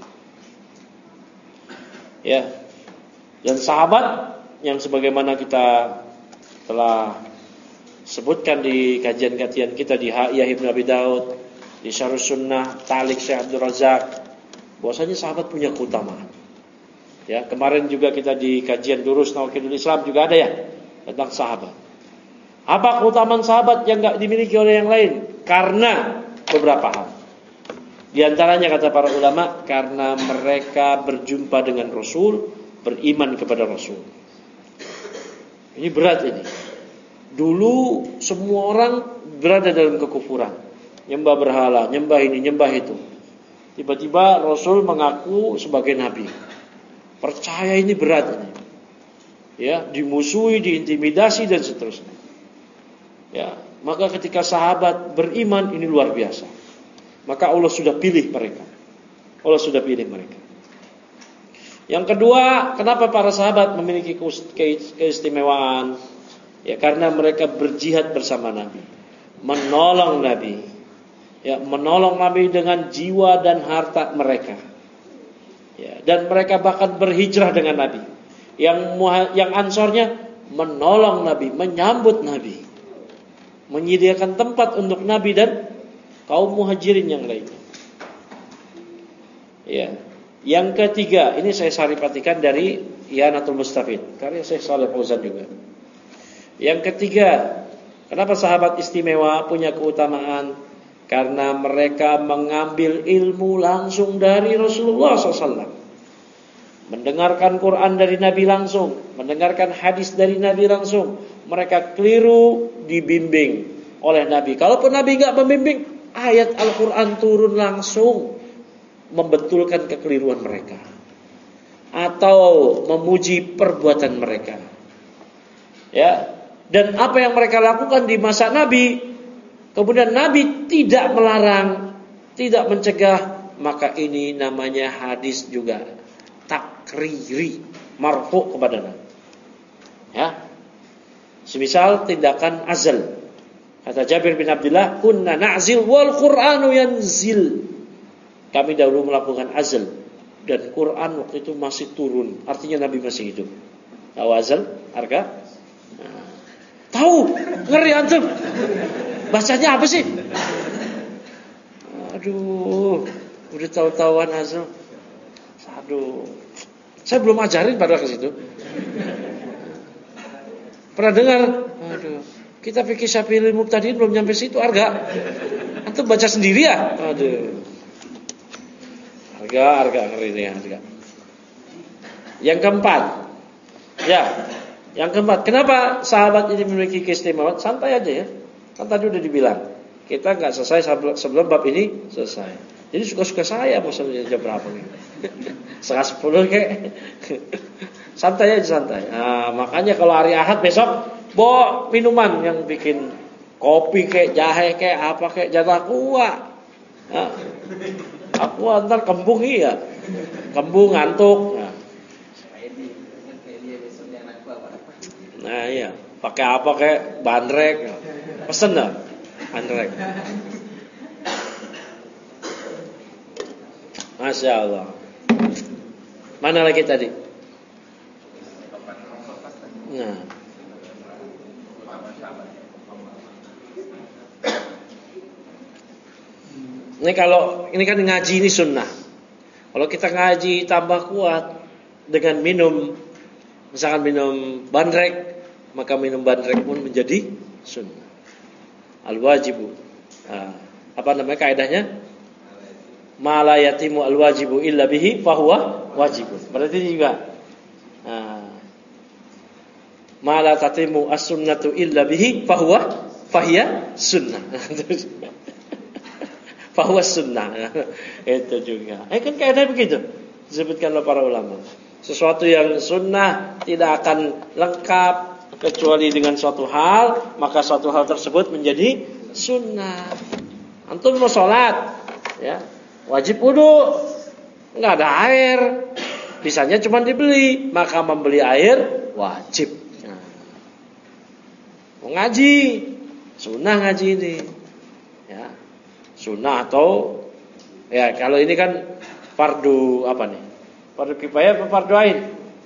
ya. Dan sahabat yang sebagaimana kita telah sebutkan di kajian-kajian kita di Ha'iyah Ibn Abi Daud, di Syarh Sunnah Ta'liq Syekh Abdul Razak, bahwasanya sahabat punya keutamaan. Ya, kemarin juga kita di kajian Durus Nawaqidul Islam juga ada ya tentang sahabat. Apa keutamaan sahabat yang enggak dimiliki oleh yang lain? Karena beberapa hal. Di antaranya kata para ulama, karena mereka berjumpa dengan Rasul, beriman kepada Rasul. Ini berat ini. Dulu semua orang berada dalam kekufuran, nyembah berhala, nyembah ini, nyembah itu. Tiba-tiba Rasul mengaku sebagai nabi. Percaya ini berat ini. Ya, dimusuhi, diintimidasi dan seterusnya. Ya, maka ketika sahabat beriman ini luar biasa. Maka Allah sudah pilih mereka. Allah sudah pilih mereka. Yang kedua, kenapa para sahabat memiliki keistimewaan? Ya, karena mereka berjihad bersama Nabi, menolong Nabi. Ya, menolong Nabi dengan jiwa dan harta mereka. Ya, dan mereka bahkan berhijrah dengan Nabi. Yang Ansornya menolong Nabi, menyambut Nabi, menyediakan tempat untuk Nabi dan kaum muhajirin yang lainnya. Ya. Yang ketiga, ini saya saripatikan dari I'anatul Mustafid, karya Syekh Shalih Fauzan juga. Yang ketiga, kenapa sahabat istimewa punya keutamaan? Karena mereka mengambil ilmu langsung dari Rasulullah SAW, mendengarkan Quran dari Nabi langsung, mendengarkan hadis dari Nabi langsung. Mereka keliru dibimbing oleh Nabi. Kalaupun Nabi enggak membimbing, ayat Al-Quran turun langsung membetulkan kekeliruan mereka atau memuji perbuatan mereka. Ya, dan apa yang mereka lakukan di masa Nabi, kemudian Nabi tidak melarang, tidak mencegah, maka ini namanya hadis juga takriri, marfu kepada Nabi. Ya, semisal tindakan azal. Kata Jabir bin Abdullah, kunna na'zil wal Qur'anu yanzil. Kami dahulu melakukan azal dan Quran waktu itu masih turun, artinya Nabi masih hidup. Tahu azal? Harga? Nah, tahu? Ngeri antum. Bacanya apa sih? Aduh, udah tahu-tahuan azal. Aduh, saya belum ajarin pada ke situ. Pernah dengar? Aduh, kita fikih Syafi'i Mubtadi'in belum nyampe situ, harga. Antum baca sendiri ya? Aduh. Harga ngeri nih harga. Yang keempat, kenapa sahabat ini memiliki keistimewaan? Santai aja ya. Kan tadi udah dibilang. Kita nggak selesai sebelum bab ini selesai. Jadi suka-suka saya mau selesai jam berapa nih? 9:30 kayak. Santai aja santai. Nah, makanya kalau hari Ahad besok bawa minuman yang bikin kopi kayak jahe kayak apa kayak jangan aqua. Nah, aqua ntar kembung iya. Kembung ngantuk. Nah iya, pakai apa kayak bandrek. Pesen dah bandrek. Masya Allah. Mana lagi tadi? Nah, ini kan ngaji ini sunnah. Kalau kita ngaji tambah kuat dengan minum, misalkan minum bandrek, maka minum bandrek pun menjadi sunnah. Al-wajibu. Nah, apa namanya kaidahnya? Ma la yatimu al-wajibu illa bihi fahuwa wajibun. Berarti juga ma la tatimu as-sunnatu illa bihi fahiya sunnah. Fahuwa sunnah. Itu juga. Kan kaidah begitu. Disebutkan oleh para ulama. Sesuatu yang sunnah tidak akan lengkap kecuali dengan suatu hal, maka suatu hal tersebut menjadi sunnah. Antum mau sholat, ya, wajib wudu, nggak ada air, bisanya cuma dibeli, maka membeli air wajib. Nah, mau ngaji, sunnah ngaji ini, ya, sunnah atau ya kalau ini kan fardu apa nih? Fardu kifayah atau fardu ain?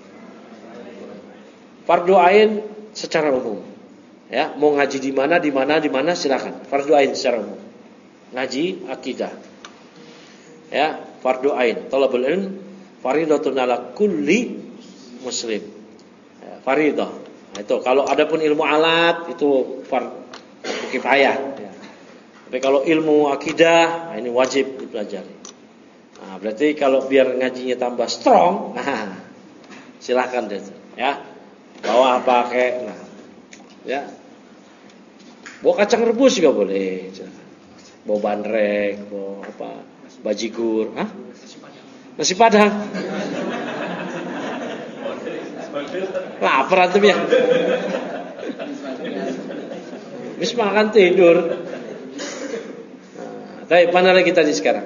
Fardu ain secara umum. Ya, mau ngaji di mana silakan. Fardu ain secara umum. Ngaji akidah. Ya, fardu ain. Talabul ilm fardhatun ala kulli muslim. Ya, fardhah. Nah, itu kalau adapun ilmu alat itu fardu kifayah, ya. Tapi kalau ilmu akidah, nah ini wajib dipelajari. Nah, berarti kalau biar ngajinya tambah strong, nah silakan deh, ya. Bawa apa kayak, nah, ya. Bawa kacang rebus juga boleh. Bawa bandrek, bawa apa? Bajigur, hah? Nasi padang. Lapar antum ya? Habis makan tidur. Nah, tapi mana lagi tadi sekarang?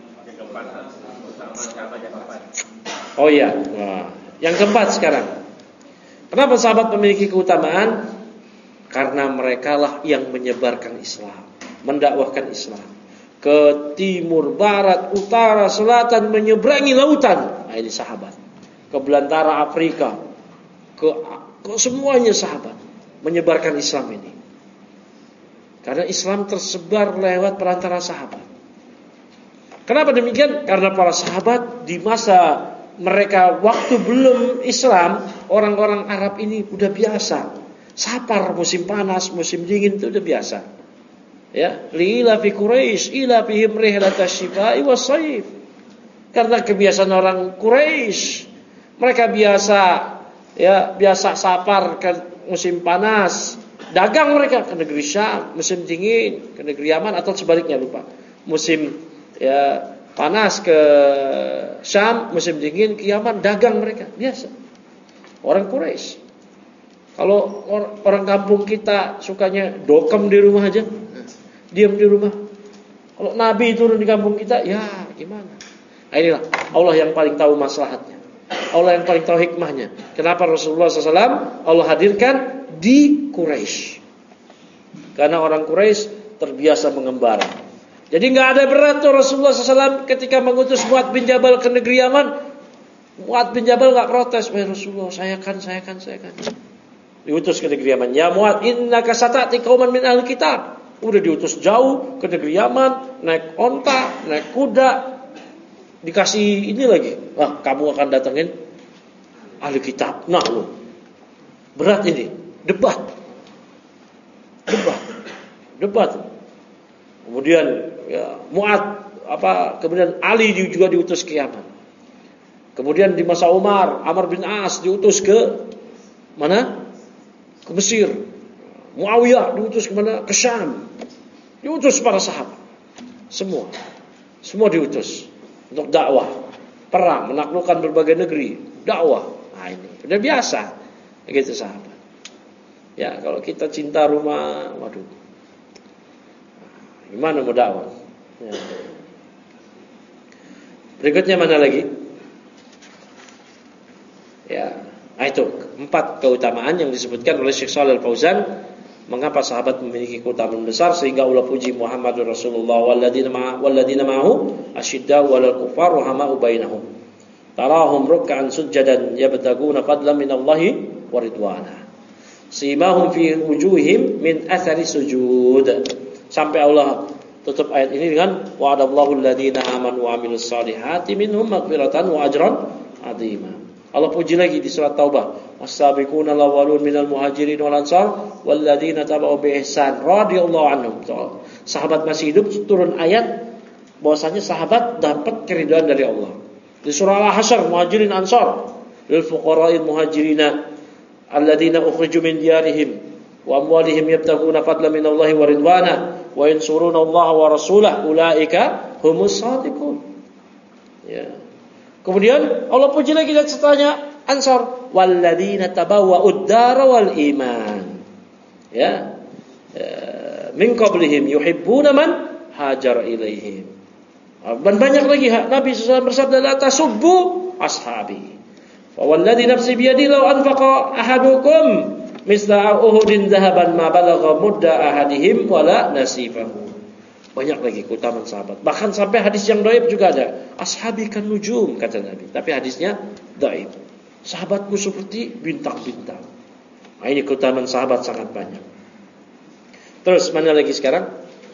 Oh iya, nah, yang keempat sekarang. Kenapa sahabat memiliki keutamaan? Karena merekalah yang menyebarkan Islam, mendakwahkan Islam ke timur, barat, utara, selatan, menyeberangi lautan. Nah, ini sahabat. Ke belantara Afrika, ke semuanya sahabat menyebarkan Islam ini. Karena Islam tersebar lewat perantara sahabat. Kenapa demikian? Karena para sahabat di masa mereka waktu belum Islam, orang-orang Arab ini udah biasa. Sapar musim panas, musim dingin itu udah biasa. Ya, liila fi Quraisy ila fihim rihlatash shita'i was-shayf. Karena kebiasaan orang Quraisy, mereka biasa sapar ke musim panas, dagang mereka ke negeri Syam, musim dingin ke negeri Yaman atau sebaliknya lupa. Musim panas ke Syam, musim dingin ke Yaman, dagang mereka biasa. Orang Quraisy. Kalau orang kampung kita sukanya dokem di rumah aja, diam di rumah. Kalau Nabi turun di kampung kita, ya gimana? Nah, inilah Allah yang paling tahu maslahatnya, Allah yang paling tahu hikmahnya. Kenapa Rasulullah SAW Allah hadirkan di Quraisy? Karena orang Quraisy terbiasa mengembara. Jadi nggak ada berat tuh Rasulullah SAW ketika mengutus Mu'adz bin Jabal ke negeri Yaman. Mu'adz bin Jabal nggak protes, wahai Rasulullah, saya kan. Diutus ke negeri Yaman. Ya Mu'adz, innaka sata'ti qauman min ahli kitab. Udah diutus jauh ke negeri Yaman, naik onta, naik kuda, dikasih ini lagi. Wah, kamu akan datengin ahli kitab. Nah, lu berat ini, debat. Kemudian ya, Mu'adz kemudian Ali juga diutus ke Yaman. Kemudian di masa Umar, Amr bin As diutus ke mana? Ke Mesir. Muawiyah diutus ke mana? Ke Syam. Diutus para sahabat. Semua diutus untuk dakwah, perang, menaklukkan berbagai negeri, dakwah. Nah, ini udah biasa begitu sahabat. Ya, kalau kita cinta rumah, waduh, gimana mau dakwah? Ya. Berikutnya mana lagi? Ya, itu 4 keutamaan yang disebutkan oleh Syekh Shalih Al-Fauzan. Mengapa sahabat memiliki keutamaan besar sehingga Allah puji Muhammadur Rasulullah walladzina ma'ahu asyiddau 'alal kuffar rahamau bainahum. Tarahum ruk'an sujjadan yabtaguna fadlan minallahi wa ridwana. Simahum fi wujuhihim min athari sujud. Sampai Allah tutup ayat ini dengan wa'adallahu alladzina amanu wa 'amilus solihati minhum maghfiratan wa ajran 'azima. Allah puji lagi di surat Taubah, was-sabiquna al-awwalun minal muhajirin wal ansar walladzina tabau bi ihsan radhiyallahu anhum. Sahabat masih hidup, turun ayat bahwasanya sahabat dapat keridhaan dari Allah. Di surah Al-Hasyr, muhajirin ansar lil fuqara'il muhajirina alladzina ukhriju min diyarihim wa amwalihim yabtaghuna fadlan minallahi wa ridwana wa yansuruna Allah wa rasulahu ulaika humus shadiqun. Ya. Kemudian Allah puji lagi dan setelahnya Ansar walladzina tabawwa'ud dara wal iman. Ya. Min qablihim yuhibbuna man hajar ilaihim. Dan banyak lagi Nabi SAW bersabda la tasubbu ashabi. Fa walladzi nafsi biyadihi law anfaqa ahadukum misla uhudin dhahaban ma balagha mudda ahadihim wala nasifahu. Banyak lagi keutamaan sahabat. Bahkan sampai hadis yang dhaif juga ada. Ashabi kan nujum kata Nabi. Tapi hadisnya dhaif. Sahabatku seperti bintang-bintang. Nah, ini keutamaan sahabat sangat banyak. Terus mana lagi sekarang?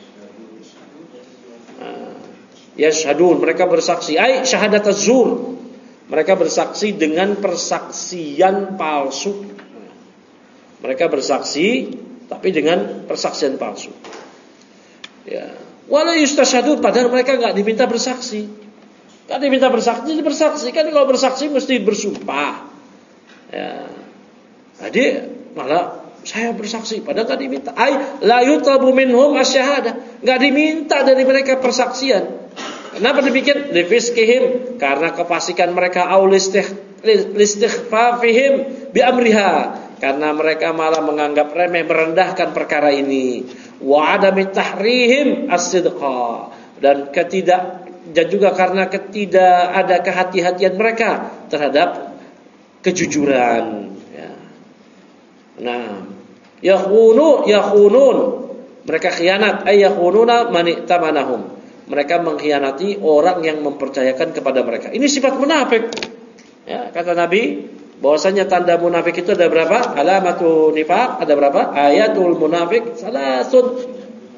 Yashhadun, mereka bersaksi. Ai syahadat az-zur. Mereka bersaksi dengan persaksian palsu. Mereka bersaksi tapi dengan persaksian palsu. Ya. Wala yustasyhadun, padahal mereka enggak diminta bersaksi. Kan diminta bersaksi kan kalau bersaksi mesti bersumpah. Ya. Jadi malah saya bersaksi padahal enggak diminta. Ai la yutlabu minhum asy-syahadah. Enggak diminta dari mereka persaksian. Kenapa demikian? Lifiskihim, karena kefasikan mereka listighfafihim bi amriha, karena mereka malah menganggap remeh, merendahkan perkara ini. Wa adami tahrihim as-sidqa, dan juga karena tidak ada kehati-hatian mereka terhadap kejujuran. Ya. Nah, yakhunun, mereka khianat, ay yakhununa man i'tamanahum. Mereka mengkhianati orang yang mempercayakan kepada mereka. Ini sifat munafik. Ya, kata Nabi, bahwasanya tanda munafik itu ada berapa? Alamatu nifaq ada berapa? Ayatul munafik salasun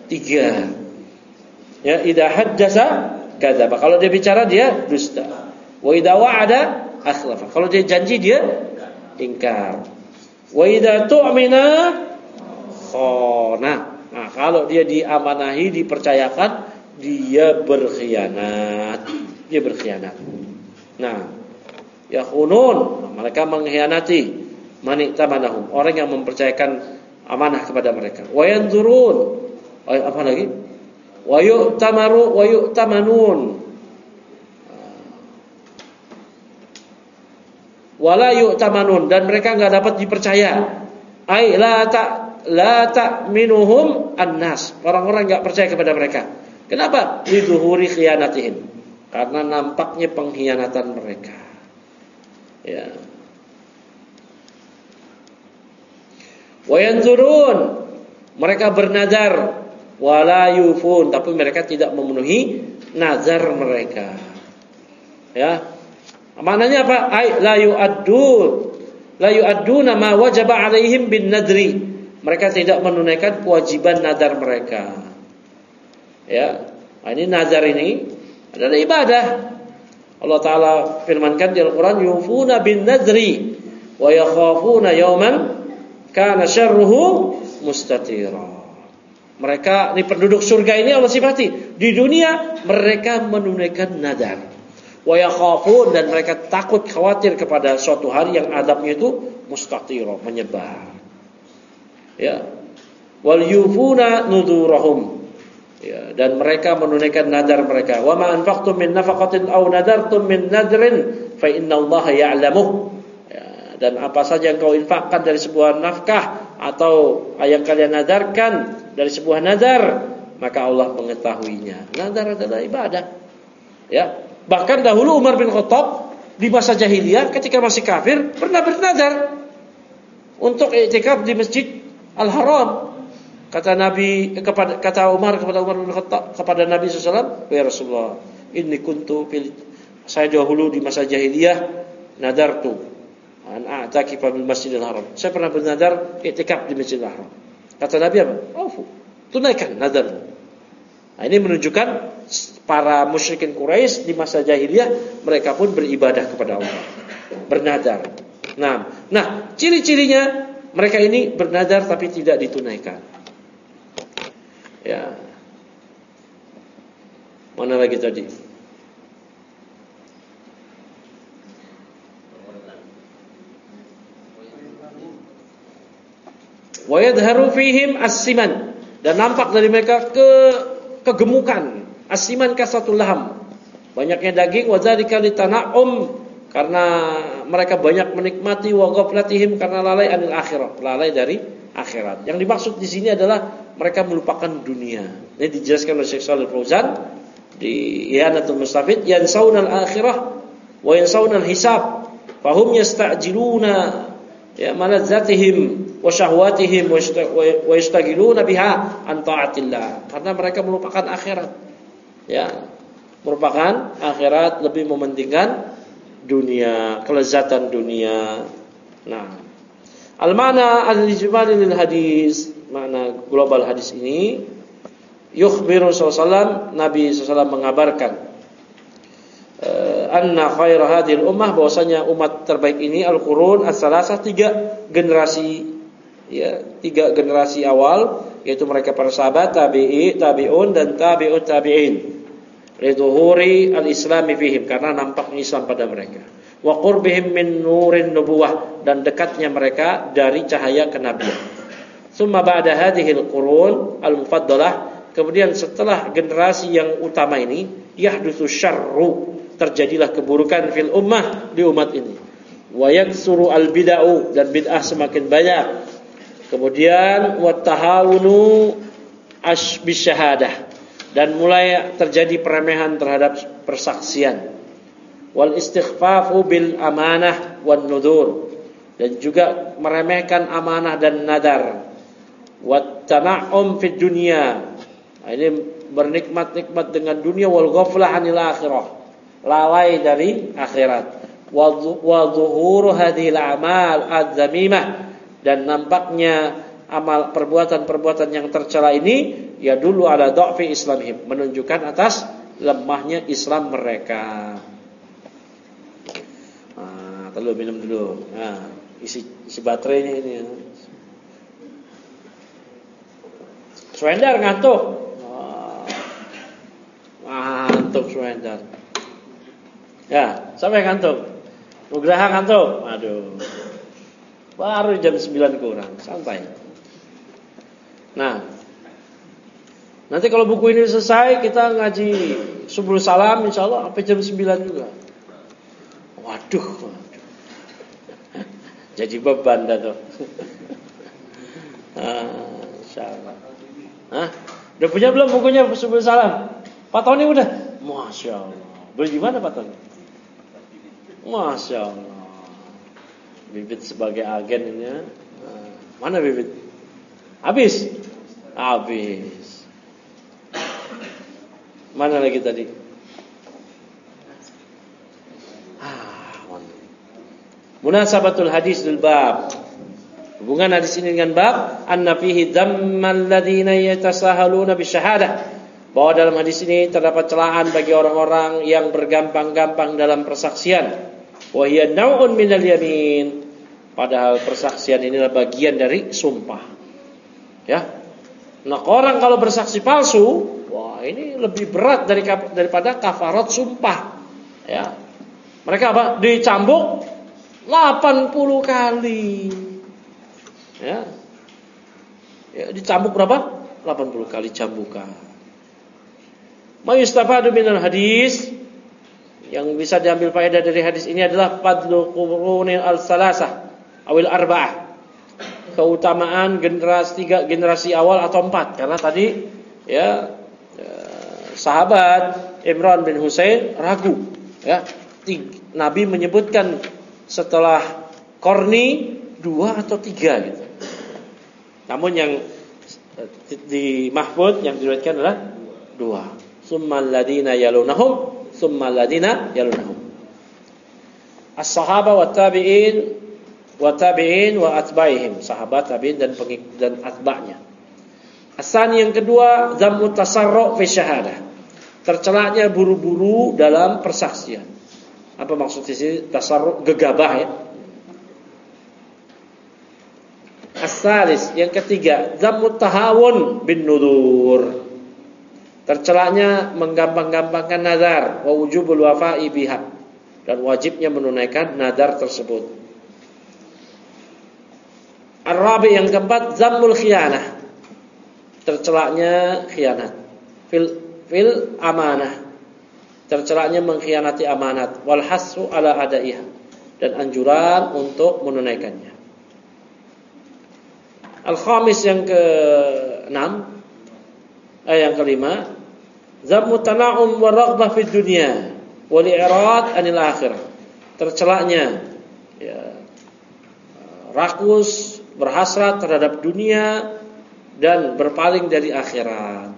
3. Ya, idza haddasa kadzaba. Kalau dia bicara dia dusta. Wa idza wa'ada akhlafa. Kalau dia janji dia ingkar. Wa idza tu'mina khana. Nah, kalau dia diamanahi, dipercayakan, dia berkhianat. Nah, yakhunun, mereka mengkhianati mani'tamanahum, orang yang mempercayakan amanah kepada mereka. Wa yanzurun, apa lagi? Wa yu'tamaru wa yu'tamanun. Wala yu'tamanun, dan mereka enggak dapat dipercaya. Ai la ta'minuhum annas, orang-orang enggak percaya kepada mereka. Kenapa? Liduhuri khianatihim, karena nampaknya pengkhianatan mereka. Ya. Wa yanzurun, mereka bernazar, wala yufun, tapi mereka tidak memenuhi nazar mereka. Ya. Maknanya apa? Ai la yu'adduna ma wajaba alaihim bin nadri. Mereka tidak menunaikan kewajiban nazar mereka. Ya, ini nazar ini adalah ibadah. Allah Ta'ala firmankan di Al-Quran, yufuna bin nadri wa yakhafuna yawman kana syarruhu mustatira. Mereka, ini penduduk surga ini Allah sifati. Di dunia mereka menunaikan nazar. Wa yakhafun, dan mereka takut, khawatir kepada suatu hari yang adabnya itu mustatira, menyebar. Ya. Wal yufuna nudurahum, Ya, dan mereka menunaikan nadar mereka. Wa ma anfaqtum min nafaqatin aw nadartum min nadrin fa innallaha ya'lamuh. Ya, dan apa saja yang kau infakkan dari sebuah nafkah atau yang kalian nadarkan dari sebuah nadar, maka Allah mengetahuinya. Nadar adalah ibadah. Ya, bahkan dahulu Umar bin Khattab di masa jahiliyah ketika masih kafir pernah bernadar untuk i'tikaf di Masjid Al-Haram. Kata Umar kepada Umar bin Khattab, kepada Nabi SAW, ya Rasulullah, inni kuntu saya dahulu di masa jahiliyah nadartu an a'takifa bil Masjidil Haram. Saya pernah bernadar i'tikaf di Masjidil Haram. Kata Nabi apa? Tunaikan nadar. Nah, ini menunjukkan para musyrikin Quraisy di masa jahiliyah mereka pun beribadah kepada Allah, bernadar. Nah, ciri-cirinya mereka ini bernadar tapi tidak ditunaikan. Ya. Mana lagi tadi? Wa yadharu fihim as-siman, dan nampak dari mereka kegemukan. As-siman kasatul laham, banyaknya daging. Wa dzalika litana'um, karena mereka banyak menikmati. Wa ghaflatihim, karena lalai anil akhirah, lalai dari akhirat. Yang dimaksud di sini adalah mereka melupakan dunia. Ini dijelaskan oleh Syekh Shalih Fauzan di I'anatul Mustafid, yansawna al-akhirah wa yansawna al-hisab, fahum yasta'jiluna ya maladzatihim wa syahwatihim wa yastagiluna biha an ta'atillah. Karena mereka melupakan akhirat. Ya, merupakan akhirat, lebih mementingkan dunia, kelezatan dunia. Nah, al-ma'na al-ijmali lil hadis, makna global hadis ini, yukhbiru sallallahu Nabi sallallahu mengabarkan anna khair hadhil ummah, bahwasanya umat terbaik ini al-qurun as-salasah, 3 generasi, ya, 3 generasi awal, yaitu mereka para sahabat, tabi'un dan tabi'ut tabi'in, lidzuhuri al-islami fihim, karena nampaknya Islam pada mereka, wa qurbihim min nurin nubuwah, dan dekatnya mereka dari cahaya kenabian. Summa ba'da hadhil qurun al-mufaddalah, kemudian setelah generasi yang utama ini, yahdutsu syarru, terjadilah keburukan fil ummah, di umat ini. Wa yaksuru al-bid'ah, dan bid'ah semakin banyak. Kemudian wa tahawunu bisyahadah, dan mulai terjadi peremehan terhadap persaksian. Wal istighfafu bil amanah wan nudur, dan juga meremehkan amanah dan nadar. Wat tana'um fid dunya, ini bernikmat-nikmat dengan dunia. Wal ghaflah 'anil akhirah, lalai dari akhirat. Wa zuhuru hadhil a'mal adzamimah, dan nampaknya amal perbuatan-perbuatan yang tercela ini ya dulu ala dha'fi islamihim, menunjukkan atas lemahnya Islam mereka. Minum dulu. Nah, isi baterainya ini. Swendar ngantuk. Ngantuk Swendar. Ya, sampai ngantuk. Nugraha ngantuk. Aduh. Baru jam 9 kurang, santai. Nah, nanti kalau buku ini selesai, kita ngaji subuh salam insyaallah sampai jam 9 juga. Waduh. Jadi beban dah tuh. Insyaallah. Udah punya belum bukunya subuh salam? Pak Tony udah? Masya Allah. Beli di mana Pak Tony? Masya Allah. Bibit sebagai agen ini ya. Mana Bibit? Habis. Mana lagi tadi? Munasabatul hadis lil bab. Hubungan hadis ini dengan bab anna fihi dzammal ladzina yatasahaluna bisyahadah, bahwa dalam hadis ini terdapat celaan bagi orang-orang yang bergampang-gampang dalam persaksian. Wa hiya naw'un minal yamin, padahal persaksian inilah bagian dari sumpah. Ya. Nah, orang kalau bersaksi palsu, wah ini lebih berat daripada kafarat sumpah. Ya. Mereka apa? Dicambuk 80 kali. Ya. Ya, dicambuk berapa? 80 kali cambukan. Ma yustafadu minal hadis, yang bisa diambil faedah dari hadis ini adalah fadlu qurunil al-salasah awil arba'ah. Keutamaan generasi awal atau 4. Karena tadi ya sahabat Imran bin Husain ragu ya. Nabi menyebutkan setelah Qarni 2 atau 3 gitu. Namun yang di Mahfud yang diriwayatkan adalah 2. Summal ladina yalunahum, summal ladina yalunahum. As-sahabah wa tabi'in wa atba'ihim, sahabat, tabi'in dan atba'nya. Asani yang kedua, zammu tasarru' fi syahadah. Tercelaknya buru-buru dalam persaksian. Apa maksud di sini tasarru'? Gegabah ya. As-salis yang ketiga, zammu tahawun bin nudur. Tercelaknya menggampang-gampangkan nazar wa wujubul wafa'i biha, dan wajibnya menunaikan nazar tersebut. Ar-rabi yang keempat, zammul khiyanah. Tercelaknya khianat. Fil amanah. Tercelaknya mengkhianati amanat. Wal hasu ala adaiha, dan anjuran untuk menunaikannya. Al-khamis yang yang kelima, zammu tana'um wa raghbah fid dunya wal i'rad anil akhirah. Tercelaknya ya, rakus, berhasrat terhadap dunia dan berpaling dari akhirat.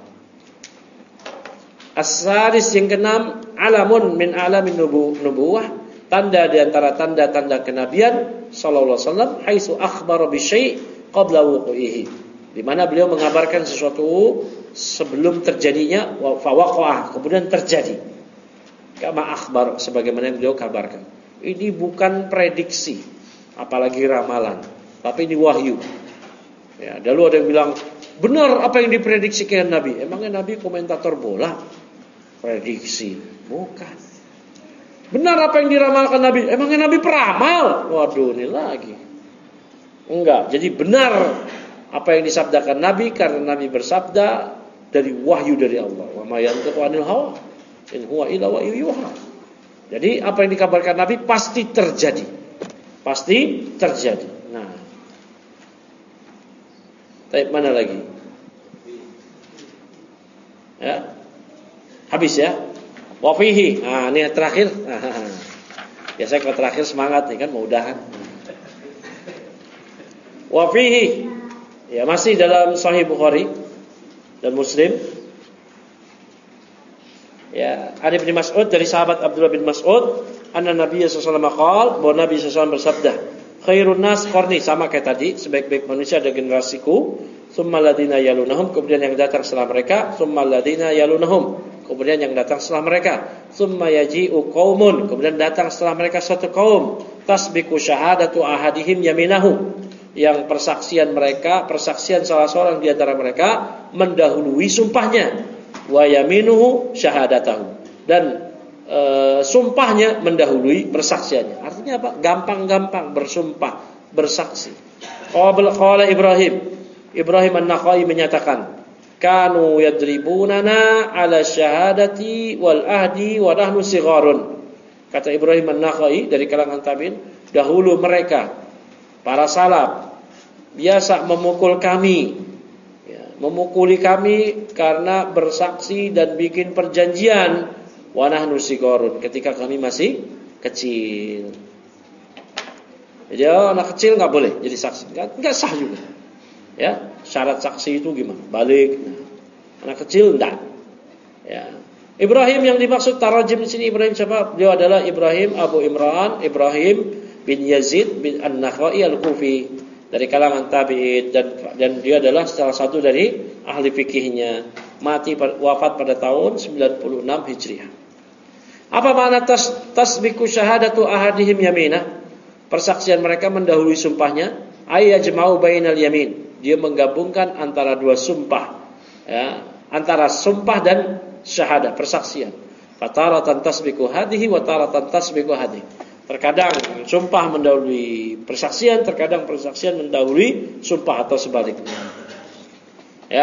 As-sadis yang keenam, alamun min alamin nubuwah, tanda di antara tanda-tanda kenabian sallallahu alaihi wasallam, haitsu akhbara bi syai' qabla wuqu'ihi, di mana beliau mengabarkan sesuatu sebelum terjadinya, fa waqa'a, kemudian terjadi. Kama akhbar, sebagaimana yang beliau kabarkan. Ini bukan prediksi, apalagi ramalan, tapi ini wahyu. Ya, dulu ada yang bilang benar apa yang diprediksikan Nabi. Emangnya Nabi komentator bola? Prediksi, bukan. Benar apa yang diramalkan Nabi. Emangnya Nabi peramal? Waduh, ini lagi. Enggak. Jadi benar apa yang disabdakan Nabi, karena Nabi bersabda dari wahyu dari Allah. Wa ma yantiqu 'anil hawa in huwa illa wahyu yuha. Jadi apa yang dikabarkan Nabi pasti terjadi. Pasti terjadi. Nah, baik, mana lagi? Ya. Habis ya. Wa fihi. Nah, ini yang terakhir. Biasanya kalau terakhir semangat nih kan, mau udahan. Wa fihi. Ya, masih dalam Sahih Bukhari dan Muslim. Ya, Ani bin Mas'ud, dari sahabat Abdullah bin Mas'ud, anna Nabi sallallahu alaihi wasallam qaal, bahwa Nabi sallallahu alaihi wasallam bersabda, khairun nas qarni, sama kayak tadi, sebaik-baik manusia ada generasiku, tsummal ladina yalunahum, kemudian yang datang setelah mereka, tsummal ladina yalunahum, kemudian yang datang setelah mereka, tsumma yaji'u qaumun, kemudian datang setelah mereka suatu kaum, tasbiqu syahadatu ahadihim yaminahu, yang persaksian salah seorang di antara mereka mendahului sumpahnya, wa yaminuhu syahadatahu, dan sumpahnya mendahului persaksiannya. Artinya apa? Gampang-gampang bersumpah, bersaksi. Qala Ibrahim An-Nakhai menyatakan, kanu yadribunana ala syahadati wal ahdi wa nahnu sigharun. Kata Ibrahim An-Nakhai dari kalangan tabi'in, dahulu mereka para salaf biasa memukul kami, ya, memukuli kami karena bersaksi dan bikin perjanjian, wa nahnu sigharun, ketika kami masih kecil. Jadi anak kecil nggak boleh jadi saksi, nggak sah juga. Ya, syarat saksi itu gimana? Balik. Anak kecil enggak. Ya. Ibrahim yang dimaksud tarajim di sini, Ibrahim siapa? Beliau adalah Ibrahim Abu Imran, Ibrahim bin Yazid bin An-Nakhai Al-Kufi, dari kalangan tabi'in, dan dia adalah salah satu dari ahli fikihnya. Wafat pada tahun 96 Hijriah. Apa makna tasbiqu syahadatu ahadihim yaminah? Persaksian mereka mendahului sumpahnya. Ayyajma'u bainal yamin. Dia menggabungkan antara dua sumpah, ya, antara sumpah dan syahadah, persaksian. Fataratan tasbiqu hadhihi wa taratan tasbiqu hadhihi. Terkadang sumpah mendahului persaksian, terkadang persaksian mendahului sumpah, atau sebaliknya. Ya,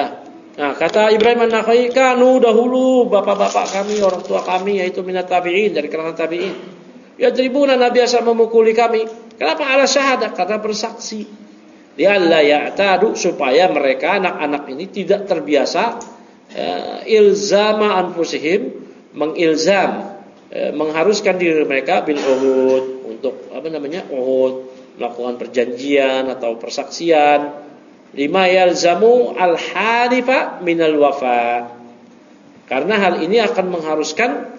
Nah, kata Ibrahim An-Nakhai, kanu dahulu bapak-bapak kami, orang tua kami, yaitu minat tabi'in, dari kalangan tabi'in, yadribuna, Nabi biasa memukuli kami. Kenapa? Ala syahadah, karena bersaksi. Lialla ya'tadu, supaya mereka anak-anak ini tidak terbiasa ilzama anfusihim, mengilzam, mengharuskan diri mereka bil uhud, untuk uhud, melakukan perjanjian atau persaksian. Lima yalzamu al-halifa minal wafa, karena hal ini akan mengharuskan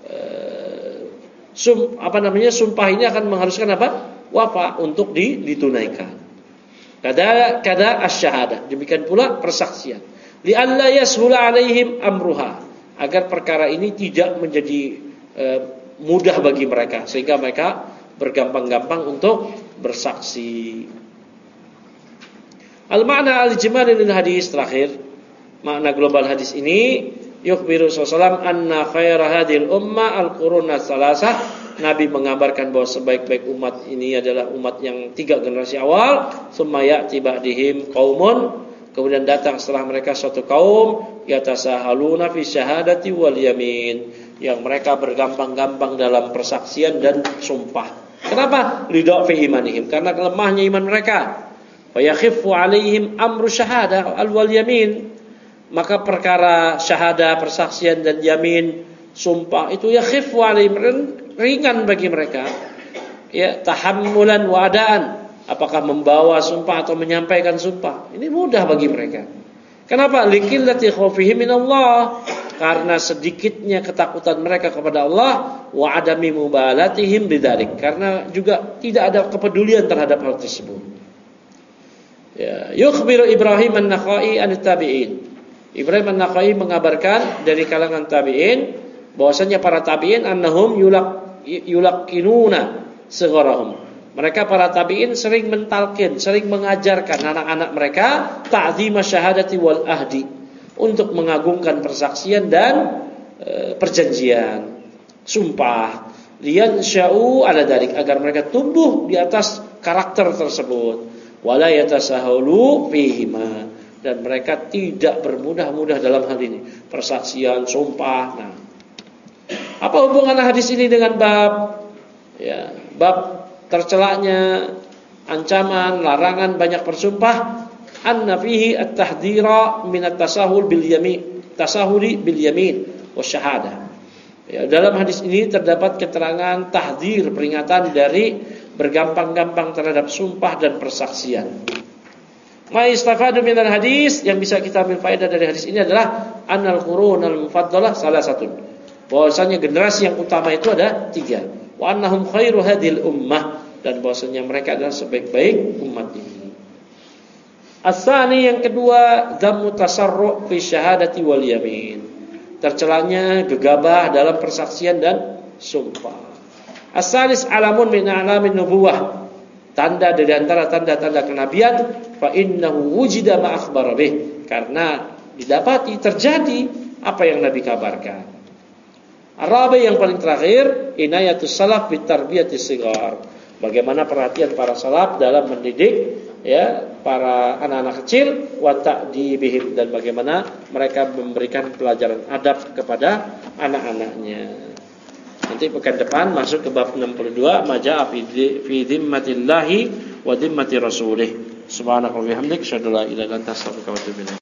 sumpah ini akan mengharuskan wafa, untuk ditunaikan. Kada asy-syahadah, demikian pula persaksian. Li alla yashula alaihim amruha, agar perkara ini tidak menjadi mudah bagi mereka, sehingga mereka bergampang-gampang untuk bersaksi. Al-makna al-ijmali lil hadis, terakhir makna global hadis ini, yukhbiru sallallahu anna khaira hadhil umma al-qurun as-salasah. Nabi mengabarkan bahwa sebaik-baik umat ini adalah umat yang 3 generasi awal. Tsumma ya'ti ba'dihim qaumun, kemudian datang setelah mereka suatu kaum, yatasahaluna fi syahadati wal yamin, yang mereka bergampang-gampang dalam persaksian dan sumpah. Kenapa? Lidha fi imanihim, karena lemahnya iman mereka. Wa yakhifu alaihim amru syahadah wal yamin, maka perkara syahadah, persaksian dan yamin, sumpah itu yakhifu alaihim, ringan bagi mereka. Ya, tahammulan wa adaan, apakah membawa sumpah atau menyampaikan sumpah, ini mudah bagi mereka. Kenapa? Liqillati khaufihim minallah, karena sedikitnya ketakutan mereka kepada Allah, wa adami mubalatihim bidzalik, karena juga tidak ada kepedulian terhadap hal tersebut. Ya, yukhbiru Ibrahim An-Nakhai an tabi'in. Ibrahim An-Nakhai mengabarkan dari kalangan tabi'in bahwasanya para tabi'in annahum yulaqinuna sigharahum. Mereka para tabi'in sering mentalkin, sering mengajarkan anak-anak mereka ta'zima syahadati wal ahdi, untuk mengagungkan persaksian dan perjanjian, sumpah. Liyansha'u ala dzalik, agar mereka tumbuh di atas karakter tersebut. Wala yatasahulu fihima, dan mereka tidak bermudah-mudah dalam hal ini, persaksian, sumpah. Nah, apa hubungan hadis ini dengan bab tercelaknya ancaman, larangan banyak bersumpah? Anna fihi at-tahdhira min at-tasahul bil yamin, tasahuli bil yamin wasyahadah. Ya, dalam hadis ini terdapat keterangan tahdzir, peringatan dari bergampang-gampang terhadap sumpah dan persaksian. Ma istafadu minal hadis, yang bisa kita ambil faedah dari hadis ini adalah annal qurunal mufaddalah salah satu, bahwasanya generasi yang utama itu ada 3. Wa annahum khairu hadhil ummah, dan bahwasanya mereka adalah sebaik-baik umat ini. As-tsani, yang kedua, dzammu tasarru' fi syahadati wal yamin, tercelanya gegabah dalam persaksian dan sumpah. As-salis alamun min a'lamin nubuwah, tanda dari antara tanda-tanda kenabian. Fa innahu wujida ma akhbara bih, karena didapati terjadi apa yang Nabi kabarkan. Arabi, yang paling terakhir, inayatus salaf bit tarbiyatis sighar, bagaimana perhatian para salaf dalam mendidik para anak-anak kecil, wa ta'dibihim, dan bagaimana mereka memberikan pelajaran adab kepada anak-anaknya. Nanti pekan depan masuk ke bab 62, maja'a fi dhimmatillahi wa dhimmati rasulih. Subhanakallahumma wa bihamdika, asyhadu an la ilaha illa anta, astaghfiruka wa atubu ilaik.